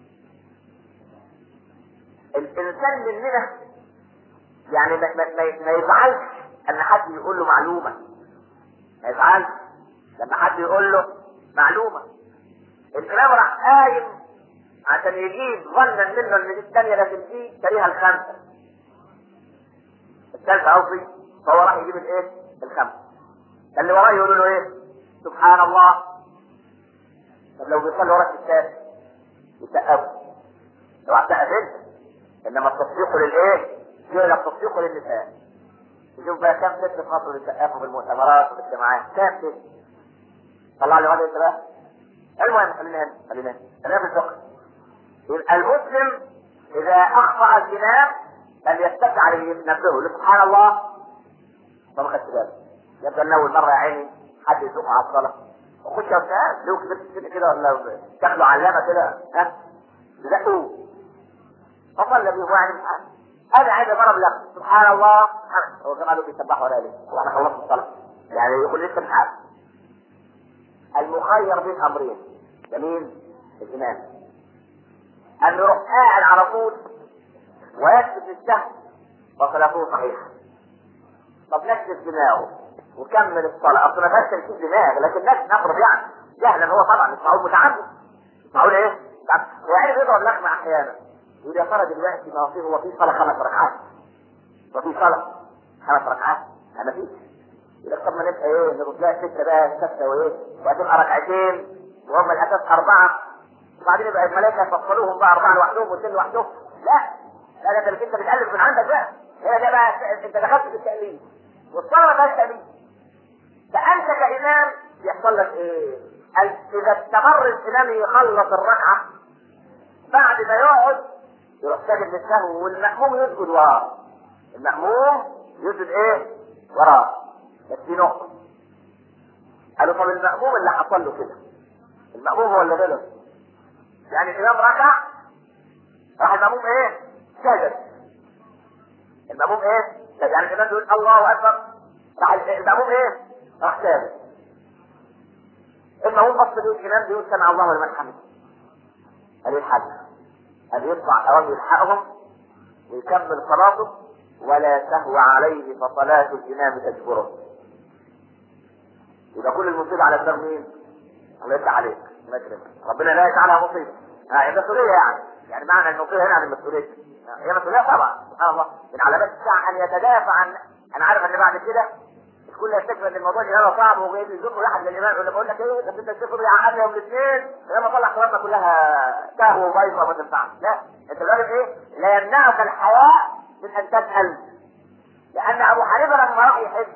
الانسان مننا يعني ما, ما, ما يزعلش ان حد يقول له معلومه، ما يزعلش لما حد يقول له معلومه. الامام راح قايم عشان يجيب ظنا منه ان دي الثانيه لازم دي تريها الخمسه الثالثه قصدي، فهو راح يجيب الايه؟ الخمسه. اللي وراه يقولوا له ايه؟ سبحان الله. طب لو بيصلي وراك الثالث يسقفوا، لو هتسقف انت، انما التصديق للايه؟ جعل التصديق للنساء. شوف بقى كم ست في مصر بيسقفوا في المؤتمرات والاجتماعات، كم ست؟ طلع لي وضع انت بقى. المهم خلينا هنا خلينا هنا خلينا في الفقه. يبقى المسلم اذا اخطا الجناب فليستدعي عليه نفسه سبحان الله. طب خدت بالك يبقى من اول مره يا عيني حد يسوق على الصلاه وخش يا استاذ لو كده كده ولا تاخدوا علامه كده ها تزقوه فصل الذي هو يعني انا عايز ضرب لك سبحان الله. هو كمان بيسبح ولا ليه وانا خلصت الصلاه يعني يقول لسه مش عارف. المخير بين امرين جميل الامام ان يروح قاعد على طول ويكتب السهل وصلاته صحيحه. طب نكتب دماغه وكمل الصلاه. اصل ما فيهاش تركيز دماغ، لكن الناس نفرض يعني جهلا هو طبعا مش معقول متعمد، مش معقول ايه؟ هو عايز يضرب لخمه احيانا يقول يا ترى دلوقتي ما هو فيه هو في صلاه خمس ركعات وفي صلاه خمس ركعات ما فيش. يقول لك طب ما نبقى ايه؟ نبقى تلاقي سته بقى سته وايه؟ وهتبقى ركعتين وهم الاساس اربعه وبعدين يبقى الملائكه يفصلوهم بقى اربعه لوحدهم واثنين لوحدهم. لا لا ده انت انت بتالف من عندك بقى. هنا ده بقى انت دخلت في التاليف والصلاه ما فيهاش تاليف. فانت كامام يحصل لك ايه؟ قال اذا استمر الامام يخلص الركعه بعد ما يقعد يروح ساجد للسهو والمأموم يسجد وراه. المأموم يسجد ايه؟ وراه. بس في نقطه، قالوا طب المأموم اللي حصل له كده، المأموم هو اللي غلط، يعني الامام ركع راح المأموم ايه؟ سجد. المأموم ايه؟ يعني الامام يقول الله اكبر راح المأموم ايه؟ راح سجد. المأموم بص له الامام بيقول سمع الله لمن حمده. قال ايه الحل؟ قال يطلع اوام يلحقهم ويكمل صلاته ولا سهو عليه فصلاة الامام تجبره. يبقى كل المصيبة على دماغ مين؟ الله يفتح عليك، الله يكرمك، ربنا لا يجعلها مصيبة. هي مسؤولية يعني، يعني معنى المصيبة هنا عن المسؤولية. هي مسؤولية طبعا، سبحان الله، من علامات الساعة أن يتدافع عن. أنا عارف أن بعد كده الكل يفتكر أن الموضوع ده صعب وجايب يزقوا واحد للإمام يقول بقول لك إيه، بس أنت تشوفوا يعقدني يوم الاثنين لما طلع صلاتنا كلها سهو وبيضة وما تنفعش. لا، أنت لازم إيه؟ لا يمنعك الحياء من أن تسأل. لأن أبو حنيفة لما راح يحج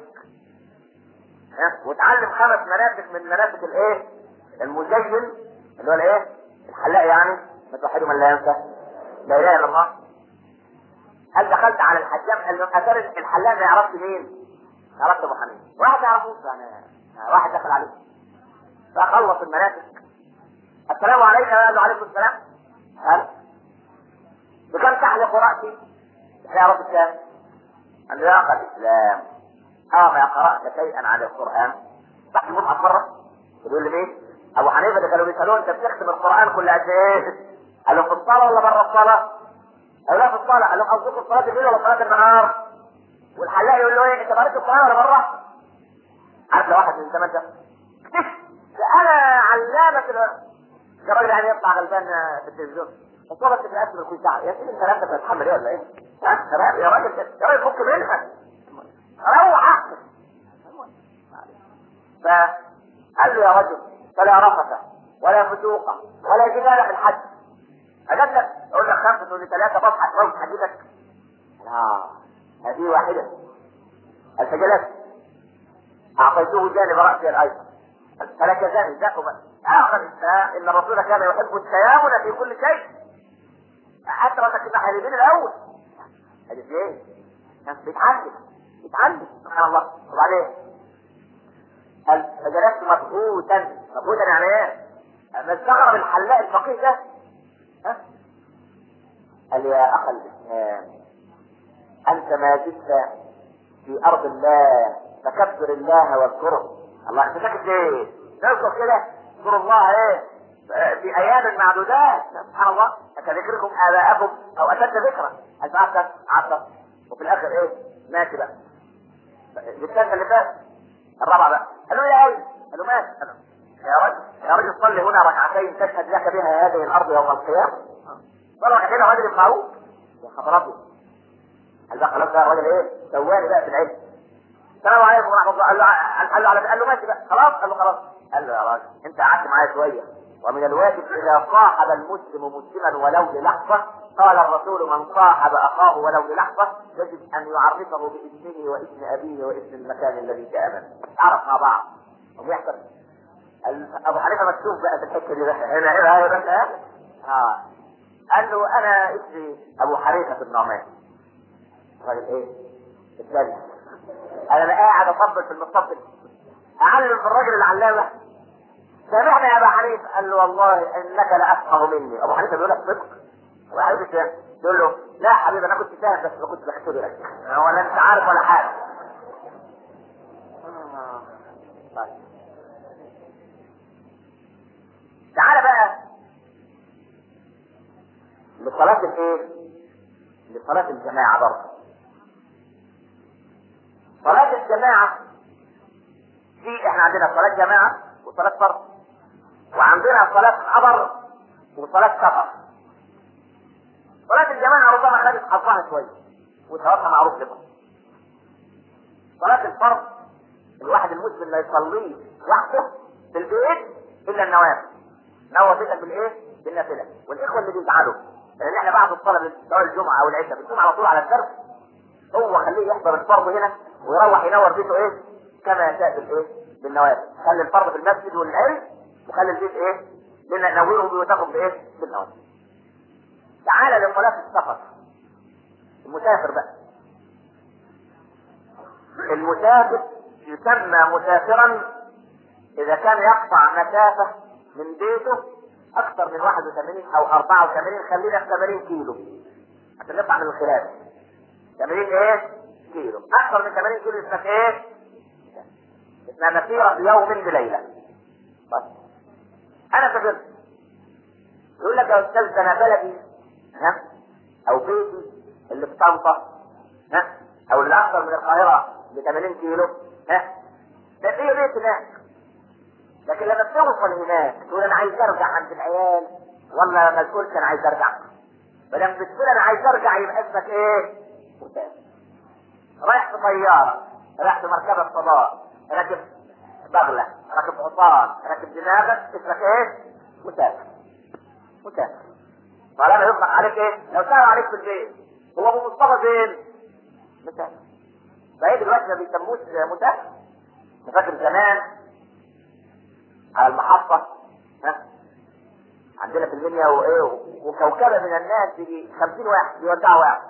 وتعلم خمس مناسك من مناسك الايه؟ المزين اللي هو الايه؟ الحلاق يعني، ما توحدوا من لا ينسى لا اله الا الله. هل دخلت على الحجام قال له اثر الحلاق ما يعرفش مين؟ ما يعرفش ابو حنيفه، واحد ما يعرفوش يعني، واحد دخل عليه فخلص المناسك. السلام عليكم، قال له عليكم السلام. قال بكم تحلق راسي؟ يا رب الاسلام. قال له يا اخي الاسلام اه ما قرأت شيئا عن القرآن؟ تحت المصحف مرة؟ يقول لي مين؟ ابو حنيفة اللي كانوا بيسألوه انت بتختم القرآن كل قد ايه؟ قال له في الصلاة ولا بره الصلاة؟ قال لا في الصلاة. قال له قصدك الصلاة الليل ولا صلاة النهار؟ والحلاق يقول له ايه انت قرأت القرآن ولا بره؟ عارف لو واحد من زمان ده انا علامة الراجل يعني يطلع غلبان في التلفزيون الصورة بتتقسم لكل ساعة. يا سيدي انت انت بتتحمل ايه ولا ايه؟ يا راجل يا راجل فك منها روح احسن. فقال له يا رجل فلا رفث ولا فسوق ولا جدال في الحج. اجد لك اقول لك خمسه تقول لي ثلاثه بضحك روح حديثك. لا هذه واحده. الفجلات اعطيته جانب راسي الايسر فلا كذلك ذاك اخر ان الرسول كان يحب التيامن في كل شيء حتى لو كنا حبيبين الاول. هذه ايه؟ بيتعلم بيتعلم سبحان الله. وبعدين قال فجلست مبهوتا. مبهوتا يعني ايه؟ ما استغرب الحلاق الفقيه ده. ها؟ قال يا اخ الاسلام انت ما زلت في ارض الله فكبر الله واذكره. الله انت ساكت ليه؟ تذكر كده اذكر الله ايه؟ في ايام معدودات. سبحان الله كذكركم اباءكم او اشد ذكرا. هل عبدك عبدك وفي الاخر ايه؟ ماشي بقى. الثالثه اللي فات الرابعه بقى قال له يا ايه؟ قال له ماشي. يا رجل يا رجل صلي هنا ركعتين تشهد لك بها هذه الارض يوم القيامه. صلى ركعتين راجل ينفعوك يا خبر ابيض. قال بقى خلاص بقى الراجل ايه؟ سواني بقى في العلم. السلام عليكم ورحمه الله. قال له قال له على قال له ماشي بقى خلاص. قال له خلاص. قال له يا راجل انت قعدت معايا شويه ومن الواجب اذا صاحب المسلم مسلما ولو للحظه قال الرسول من صاحب اخاه ولو للحظه يجب ان يعرفه باسمه واسم ابيه واسم المكان الذي جاء منه. تعرف مع بعض ويحصل. ابو حنيفه مكتوب بقى في الحته دي هنا هنا هنا اه قال له انا اسمي ابو حنيفه النعمان. الراجل ايه؟ الثاني انا بقى قاعد اطبل في المصطبل اعلم في الراجل العلامه سامحني يا ابا حنيفه. قال له والله انك لافقه مني. ابو حنيفه بيقول لك صدق وعايز فاهم. يقول له لا حبيبي انا كنت فاهم بس ما كنتش بختبرك ولا انت عارف ولا حاجه. طيب تعالى بقى لصلاه الايه؟ لصلاه الجماعه برضه. صلاه الجماعه في احنا عندنا صلاه جماعه وصلاه فرض وعندنا صلاه حضر وصلاه سفر. صلاه الجماعه ربما خدت حظها شويه وثوابها معروف لكم. صلاه الفرض الواحد المسلم لا يصليه وحده في البيت الا النوافل. نوى بيتك بالايه؟ بالنافله. والاخوه اللي بيزعلوا لان احنا بعد الصلاه سواء الجمعه او العشاء بنقوم على طول على الدرس. هو خليه يحضر الفرض هنا ويروح ينور بيته ايه؟ كما يشاء بالايه؟ بالنوافل. خلي الفرض في المسجد والعلم وخلي البيت ايه؟ لنا نوره بيوتكم بايه؟ بالنوم. تعالى لانقلاف السفر. المسافر بقى. المسافر يسمى مسافرا اذا كان يقطع مسافة من بيته اكثر من واحد وثمانين او اربعة وثمانين، خلينا في ثمانين كيلو عشان نطلع من الخلاف. ثمانين ايه؟ كيلو. اكثر من ثمانين كيلو اسمها ايه؟ اسمها مسيرة يوم بليلة. بس انا سافرت، يقول لك يا استاذ ده انا بلدي ها او بيتي اللي في طنطا ها او اللي اكثر من القاهرة ب ثمانين كيلو ها، ده في بيت هناك. لكن لما بتوصل هناك تقول انا عايز ارجع عند العيال ولا ما تقولش انا عايز ارجع. فلما بتقول انا عايز ارجع يبقى اسمك ايه؟ مسافر. رايح في طيارة، رايح في مركبة فضاء، راكب بغلة، راكب حصان، راكب دماغك، اسمك ايه؟ مسافر. مسافر. طالما يطلق عليك ايه؟ لو سأل عليك في البيت هو ابو مصطفى فين؟ مسافر. فايه دلوقتي ما بيسموش مسافر. فاكر زمان على المحطة ها عندنا في المنيا وايه وكوكبة من الناس يجي خمسين واحد يودعوا واحد.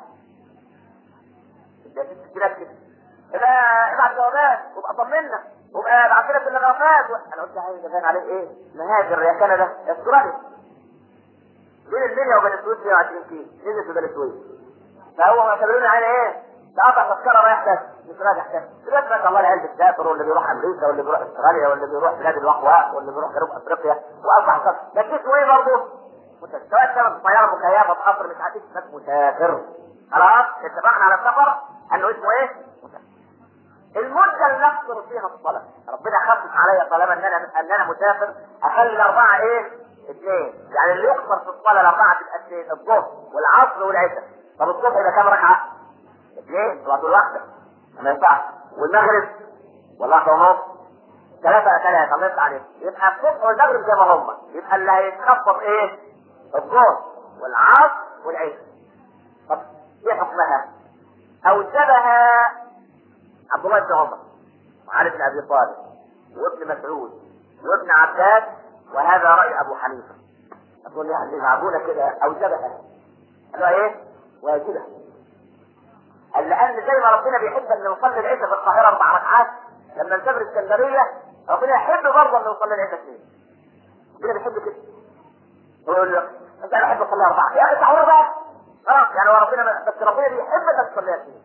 ده كده كده. يبقى ابعت جوابات وابقى طمنا وابقى ابعت لنا تلغرافات. انا قلت هاي ده باين عليه ايه؟ مهاجر يا كندا يا استراليا. بين المنيا وبين السويس مية وعشرين كيلو نزلت في بين السويس. فهو معتبرين على ايه؟ تقطع تذكرة رايح بس مش راجع تاني. دلوقتي بقى الله العيال بتسافر واللي بيروح امريكا واللي بيروح استراليا واللي بيروح بلاد الوحواء واللي بيروح جنوب افريقيا واصبح سفر. ده اسمه ايه برضه؟ مسافر. سواء كانت طيارة مكيفة قطر مش عارف اسمك مسافر. خلاص اتفقنا على السفر انه اسمه ايه؟ مسافر. المدة اللي نقصر فيها الصلاة ربنا خفف عليا طالما ان انا ان انا مسافر اخلي الاربعة ايه؟ اثنين. يعني اللي يقصر في الصلاة الاربعة تبقى اثنين، الظهر والعصر والعشاء. طب الصبح يبقى كام ركعة؟ اثنين. صلاة الواحدة ما ينفعش. والمغرب والواحدة ونص ثلاثة ثلاثة الله يفتح عليك. يبقى الصبح والمغرب زي ما هم. يبقى اللي هيتخفض ايه؟ الظهر والعصر والعشاء. طب ايه حكمها؟ اوجبها عبد الله بن عمر وعلي بن ابي طالب وابن مسعود وابن عباس، وهذا راي ابو حنيفه. اقول يعني يلعبونا كده اوجبها. قالوا ايه؟ واجبها. قال لان زي ما ربنا بيحب ان نصلي العشاء في القاهره اربع ركعات، لما نسافر اسكندريه ربنا يحب برضه ان نصلي العشاء اثنين. ربنا بيحب كده. يقول لك انت انا بحب اصلي اربعه يا اخي تعور بقى. اه يعني هو ربنا بس ربنا بيحب انك تصليها اثنين.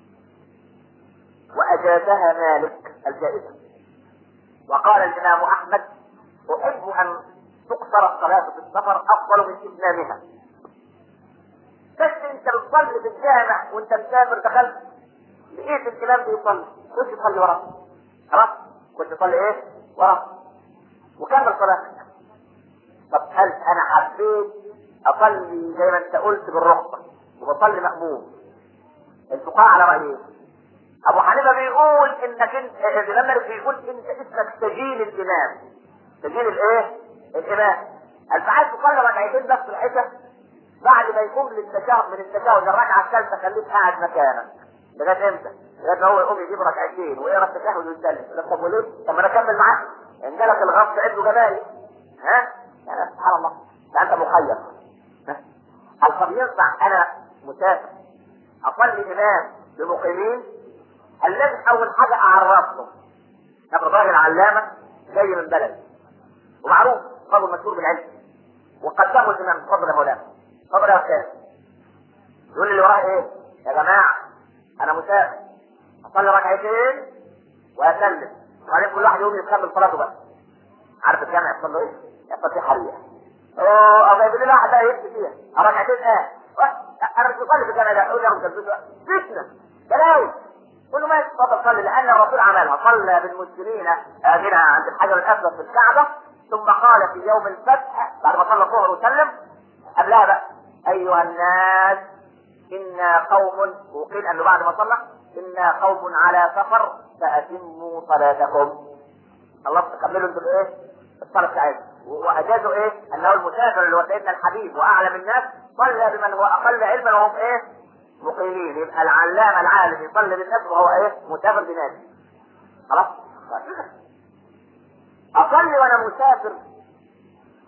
واجازها مالك الجائزه. وقال الامام احمد احب ان تقصر الصلاه في السفر افضل من اتمامها. بس انت بتصلي في الجامع وانت مسافر دخلت لقيت الامام بيصلي خش تصلي وراه. خلاص خش تصلي ايه؟ وراه وكمل صلاتك. طب هل انا حبيت اصلي زي ما انت قلت بالرخصه وبصلي مأموم؟ الفقهاء على رايين. ابو حنيفه بيقول انك انت الامام مالك بيقول انت اسمك سجين الامام. سجين الايه؟ الامام. الفعال تصلي ركعتين بس في العشاء بعد ما يقوم للتشهد من التشهد الركعه الثالثه خليك قاعد مكانك لغايه امتى؟ لغايه ما هو يقوم يجيب ركعتين ويقرا التشهد ويسلم. طب وليه؟ طب ما انا اكمل معاك. ان جالك الغصب عنده جمالي ها؟ يعني سبحان الله انت مخير. ها؟ طب ينفع انا مسافر اصلي امام بمقيمين؟ الذي اول حاجه اعرفهم ابو ظاهر العلامه جاي من بلد ومعروف رجل مشهور بالعلم وقدمه الامام. اتفضل يا مولانا. اتفضل يا استاذ. يقول لي اللي وراه ايه؟ يا جماعه انا مسافر اصلي ركعتين واسلم وبعدين كل واحد يقوم يكمل صلاته بقى. عارف الجامع يحصل له ايه؟ يحصل فيه حريقه. اوه ابو يقول لي واحد بقى يكتب فيها ركعتين ايه؟ انا مش بصلي في الجامع ده. اقول له يا فتنه بلاوي. قل له ما اتفضل صلي لان الرسول عملها صلى بالمسلمين هنا عند الحجر الاسود في الكعبه ثم قال في يوم الفتح بعد ما صلى الظهر وسلم قبلها بقى ايها الناس انا قوم. وقيل انه بعد ما صلى انا قوم على سفر فاتموا صلاتكم. الله تكملوا انتم ايه؟ الصلاه بتاعتكم. واجازوا ايه؟ انه المسافر اللي هو سيدنا الحبيب واعلم الناس صلى بمن هو اقل علما وهم ايه؟ مقيمين. يبقى العلامه العالم يصلي بالناس وهو ايه؟ مسافر بنادي. خلاص؟ اصلي وانا مسافر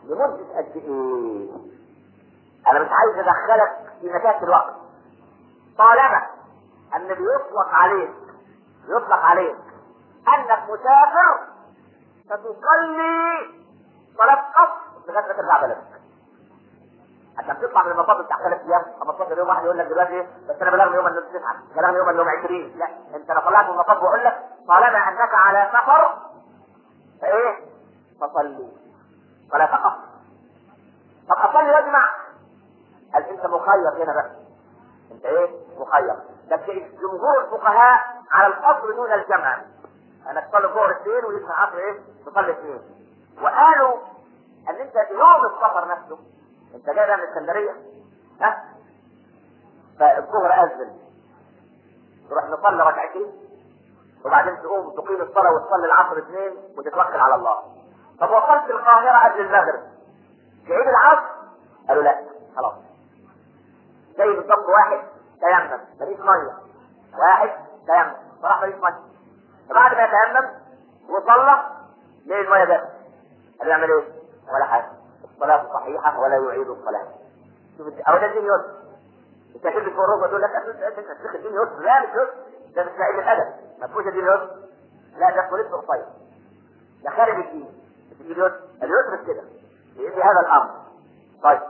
لمدة قد ايه؟ انا مش عايز ادخلك في مكان الوقت، طالما ان بيطلق عليك يطلق عليك انك مسافر فتصلي صلاة قصر لغاية ما ترجع بلدك. عشان تطلع من المطار بتاع ثلاث ايام خمستاشر يوم، واحد يقول لك دلوقتي ايه بس انا بلغني يوم النص تسعه، بلغني يوم اليوم عشرين، لا انت لو طلعت من المطار بقول لك طالما انك على سفر فايه؟ فصلي صلاة قصر. طب اصلي واجمع؟ قال انت مخير هنا بقى، انت ايه؟ مخير. بس جمهور الفقهاء على القصر دون الجمع، انك تصلي الظهر اثنين ويسمع عصر ايه؟ تصلي اثنين. وقالوا ان انت يوم السفر نفسه انت جاي من اسكندريه ها؟ فالظهر اذن تروح نصلي ركعتين وبعدين تقوم تقيم الصلاه وتصلي العصر اثنين وتتوكل على الله. طب وصلت القاهره قبل المغرب تعيد العصر؟ قالوا لا خلاص. زي بالضبط واحد تيمم مفيش ميه، واحد تيمم فراح مفيش ميه، فبعد ما يتيمم وصلى ليه الميه جت؟ قال يعمل ايه؟ ولا حاجه، الصلاه صحيحه ولا يعيد الصلاه. شوف او ده الدين يسر. انت كده فوق الركبه تقول لك الشيخ الدين يسر، لا مش يسر، ده مش قله ادب، ما فيهوش الدين يسر، لا ده لسه قصير، ده خارج الدين. الدين يسر، اليسر كده في هذا الامر. طيب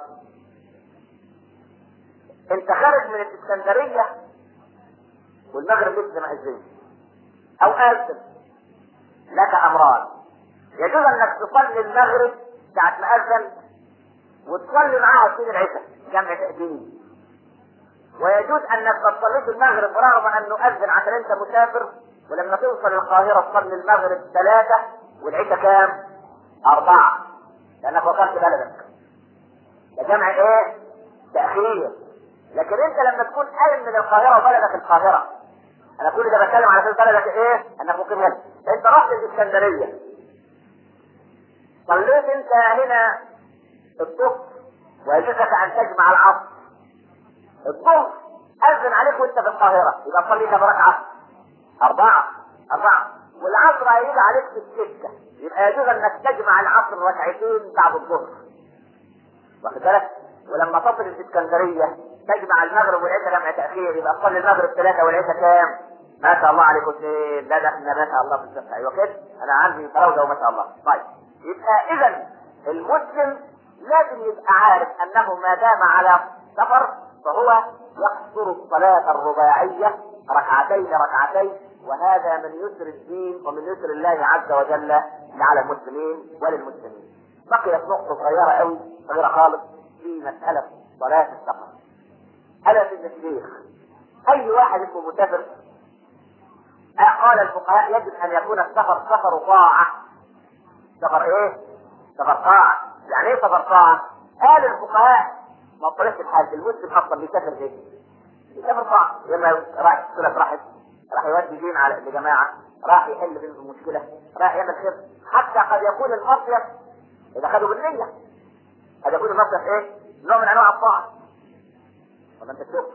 انت خارج من الاسكندريه والمغرب لسه ما اذنش او اذن، لك امران: يجوز انك تصلي المغرب ساعه ما اذن وتصلي معاها سنين العشاء جمع تأذين، ويجوز انك ما تصليش المغرب رغم انه اذن عشان انت مسافر، ولما توصل القاهره تصلي المغرب ثلاثه والعشاء كام؟ اربعه، لانك وصلت بلدك. ده جمع ايه؟ تأخير. لكن انت لما تكون قايم من القاهره وبلدك القاهره، انا كل ده بتكلم على اساس بلدك ايه؟ انك ممكن هنا، انت رحت الاسكندريه صليت انت هنا الظهر ويجوز لك ان تجمع العصر، الظهر اذن عليك وانت في القاهره يبقى تصلي كم ركعه؟ اربعه اربعه، والعصر هيجي عليك في السكه يبقى يجوز انك تجمع العصر ركعتين بعد الظهر، واخد بالك؟ ولما تصل الاسكندريه تجمع المغرب والعشاء جمع تاخير يبقى تصلي المغرب ثلاثه والعشاء كام؟ ما شاء الله عليكم اثنين. لا ده احنا ما شاء الله في الصحه. ايوه كده انا عندي فراوده وما شاء الله. طيب يبقى اذا المسلم لازم يبقى عارف انه ما دام على سفر فهو يقصر الصلاه الرباعيه ركعتين ركعتين، وهذا من يسر الدين ومن يسر الله عز وجل على المسلمين وللمسلمين. بقيت نقطه صغيره قوي صغيره خالص في مساله صلاه السفر. الا ان الشيخ اي واحد اسمه مسافر، قال الفقهاء يجب ان يكون السفر سفر طاعه. سفر ايه؟ سفر طاعه. يعني ايه سفر طاعه؟ قال الفقهاء ما طريقه الحال المسلم اصلا بيسافر ايه؟ بيسافر طاعه، اما راح صله رحم، راح يودي دين على لجماعه، راح يحل بينهم مشكله، راح يعمل خير. حتى قد يكون المصيف اذا خدوا بالنيه قد يكون المصيف ايه؟ نوع من انواع الطاعه. ولا انت تشك؟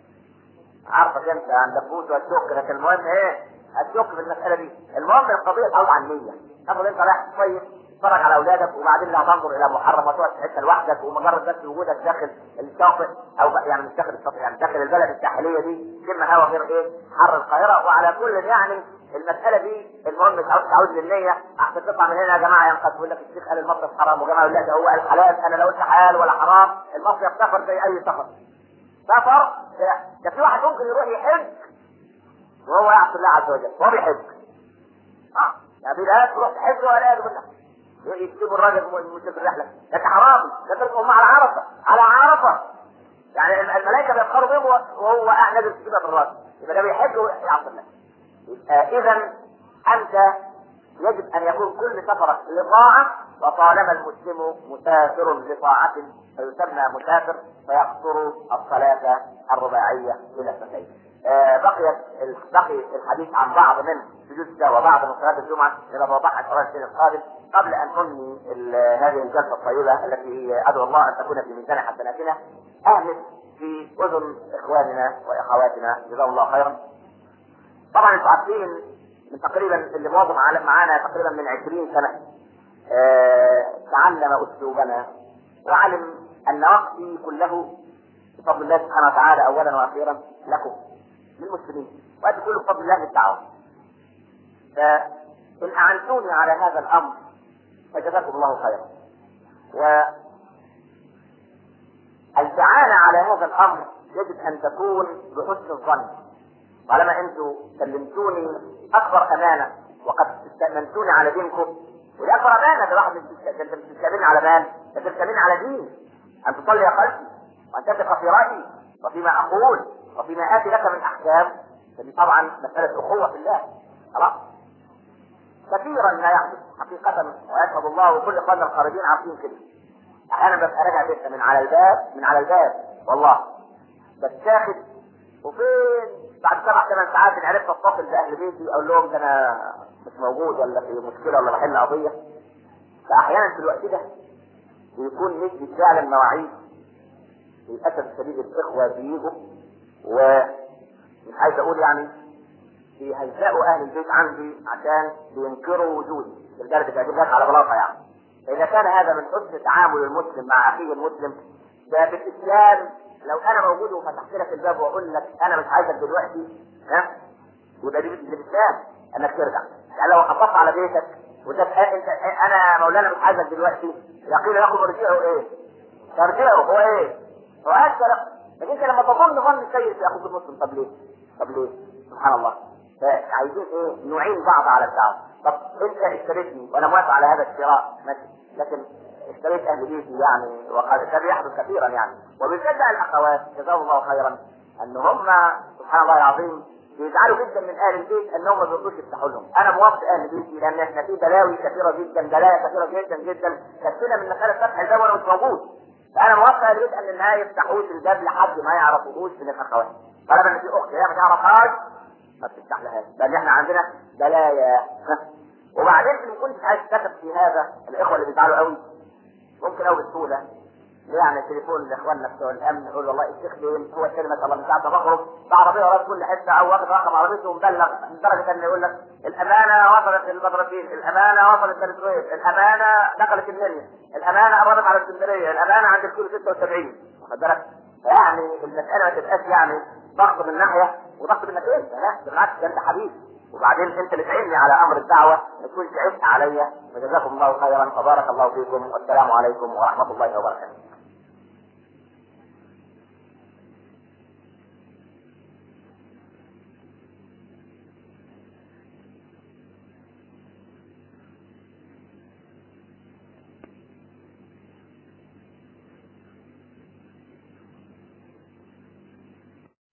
عارفك انت عن دبوس والشك، لكن المهم ايه؟ الشك في المساله دي. المهم القضيه تعود عن النيه. تاخد انت رايح كويس تتفرج على اولادك وبعدين لا تنظر الى محرم وتقعد في حته لوحدك، ومجرد بس وجودك داخل الشاطئ او يعني مش داخل الشاطئ يعني داخل البلد الساحليه دي تم هوا غير ايه؟ حر القاهره. وعلى كل يعني المساله دي المهم تعود تعود للنيه. احسن تطلع من هنا يا جماعه ينقذ يقول لك الشيخ قال المصيف حرام، وجماعه يقول لا ده هو قال حلال. انا لا قلت حلال ولا حرام، المصيف سفر زي اي سفر. سفر ده في واحد ممكن يروح يحج وهو يعصي الله عز وجل وهو بيحج. اه يعني لا تروح تحج ولا بالله يكتبوا الراجل مش في الرحله، ده حرام، ده تركهم على عرفه على عرفه. يعني الملائكه بيفخروا بهم وهو قاعد نازل كده في الراس، يبقى ده بيحج ويعصي الله. يبقى اذا انت يجب ان يكون كل سفرك لطاعه، وطالما المسلم مسافر لطاعه فيسمى مسافر فيقصر الصلاه الرباعيه الى اثنتين. آه بقيت بقي الحديث عن بعض من سجود السهو وبعض من صلاه الجمعه الى موضوعها في السنه القادم. قبل ان انهي هذه الجلسه الطيبه التي ادعو الله ان تكون في ميزان حسناتنا، اهمس في اذن اخواننا واخواتنا جزاهم الله خيرا. طبعا انتم عارفين من تقريبا اللي مواظب معانا تقريبا من عشرين سنه آه تعلم اسلوبنا وعلم ان وقتي كله بفضل الله سبحانه وتعالى اولا واخيرا لكم للمسلمين، وقت كله بفضل الله للدعوه. فان اعنتوني على هذا الامر فجزاكم الله خيرا. والدعاء على هذا الامر يجب ان تكون بحسن الظن، طالما انتم سلمتوني اكبر امانه وقد استامنتوني على دينكم، ودي اكبر امانه. ده واحد انت بتستامني على مال، انت بتستامني على دين، ان تصلي خلفي وان تثق في رايي وفيما اقول وفيما اتي لك من احكام. فدي طبعا مساله اخوه في الله. خلاص. كثيرا ما يحدث حقيقه، ويشهد الله وكل اخواننا الخارجين عارفين كده. احيانا ببقى راجع بيتنا من على الباب من على الباب والله بتاخد، وفين بعد سبع ثمان ساعات ان عرفت اتصل باهل بيتي اقول لهم ده انا مش موجود ولا في مشكله ولا بحل قضيه. فاحيانا في الوقت ده بيكون نسبه فعلا مواعيد للاسف الشديد الاخوه بيجوا، ومش عايز اقول يعني بيهزقوا اهل البيت عندي عشان بينكروا وجودي لدرجه تعجبك على بلاطه يعني. فاذا كان هذا من حسن تعامل المسلم مع اخيه المسلم، ده في الاسلام لو انا موجود وفتحت لك الباب واقول لك انا مش عايزك دلوقتي، ها، يبقى دي في الاسلام انك ترجع. يعني لو خبطت على بيتك وقلت انت انا مولانا مش عايزك دلوقتي، يقول لكم ارجعوا ايه؟ ترجعوا هو ايه؟ هو اكثر. لكن انت لما تظن ظن سيء في اخوك المسلم، طب ليه؟ طب ليه؟ سبحان الله. فعايزين ايه؟ نعين بعض على الدعوه. طب انت اشتريتني وانا موافق على هذا الشراء ماشي، لكن اشتريت اهل بيتي يعني، وقد كان يحدث كثيرا يعني، وبالذات الاخوات جزاهم الله خيرا ان هم سبحان الله العظيم بيزعلوا جدا من اهل البيت انهم ما بيرضوش يفتحوا لهم. انا موافق اهل بيتي لان احنا في بلاوي كثيره جدا، بلايا كثيره جدا جدا كثيره من مساله فتح الباب وانا مش موجود. فانا موافق اهل البيت ان النهايه يفتحوش الباب لحد ما يعرفوهوش من الاخوات. طالما ان في اخت هي ما تعرفهاش ما بتفتح لهاش، لان احنا عندنا بلايا. وبعدين ما كنتش عايز تكتب في هذا الاخوه اللي بيزعلوا قوي ممكن او بسهوله يعني تليفون لاخواننا بتوع الامن يقول والله الشيخ فين هو كلمه الله من ساعه ما بخرج بعربيه ورا كل حته او واخد رقم عربيته ومبلغ لدرجه انه يقول لك الامانه وصلت للمدرسين، الامانه وصلت للسويس، الامانه دخلت المنيا، الامانه قربت على اسكندريه، الامانه عند الكيلو ستة وسبعين. واخد بالك؟ يعني المساله ما تبقاش يعني ضغط من ناحيه وضغط منك انت، لا بالعكس ده انت حبيبي، وبعدين انت اللي تعيني على امر الدعوه ما تكونش عبء عليا. وجزاكم الله خيرا وبارك الله فيكم والسلام عليكم ورحمه الله وبركاته.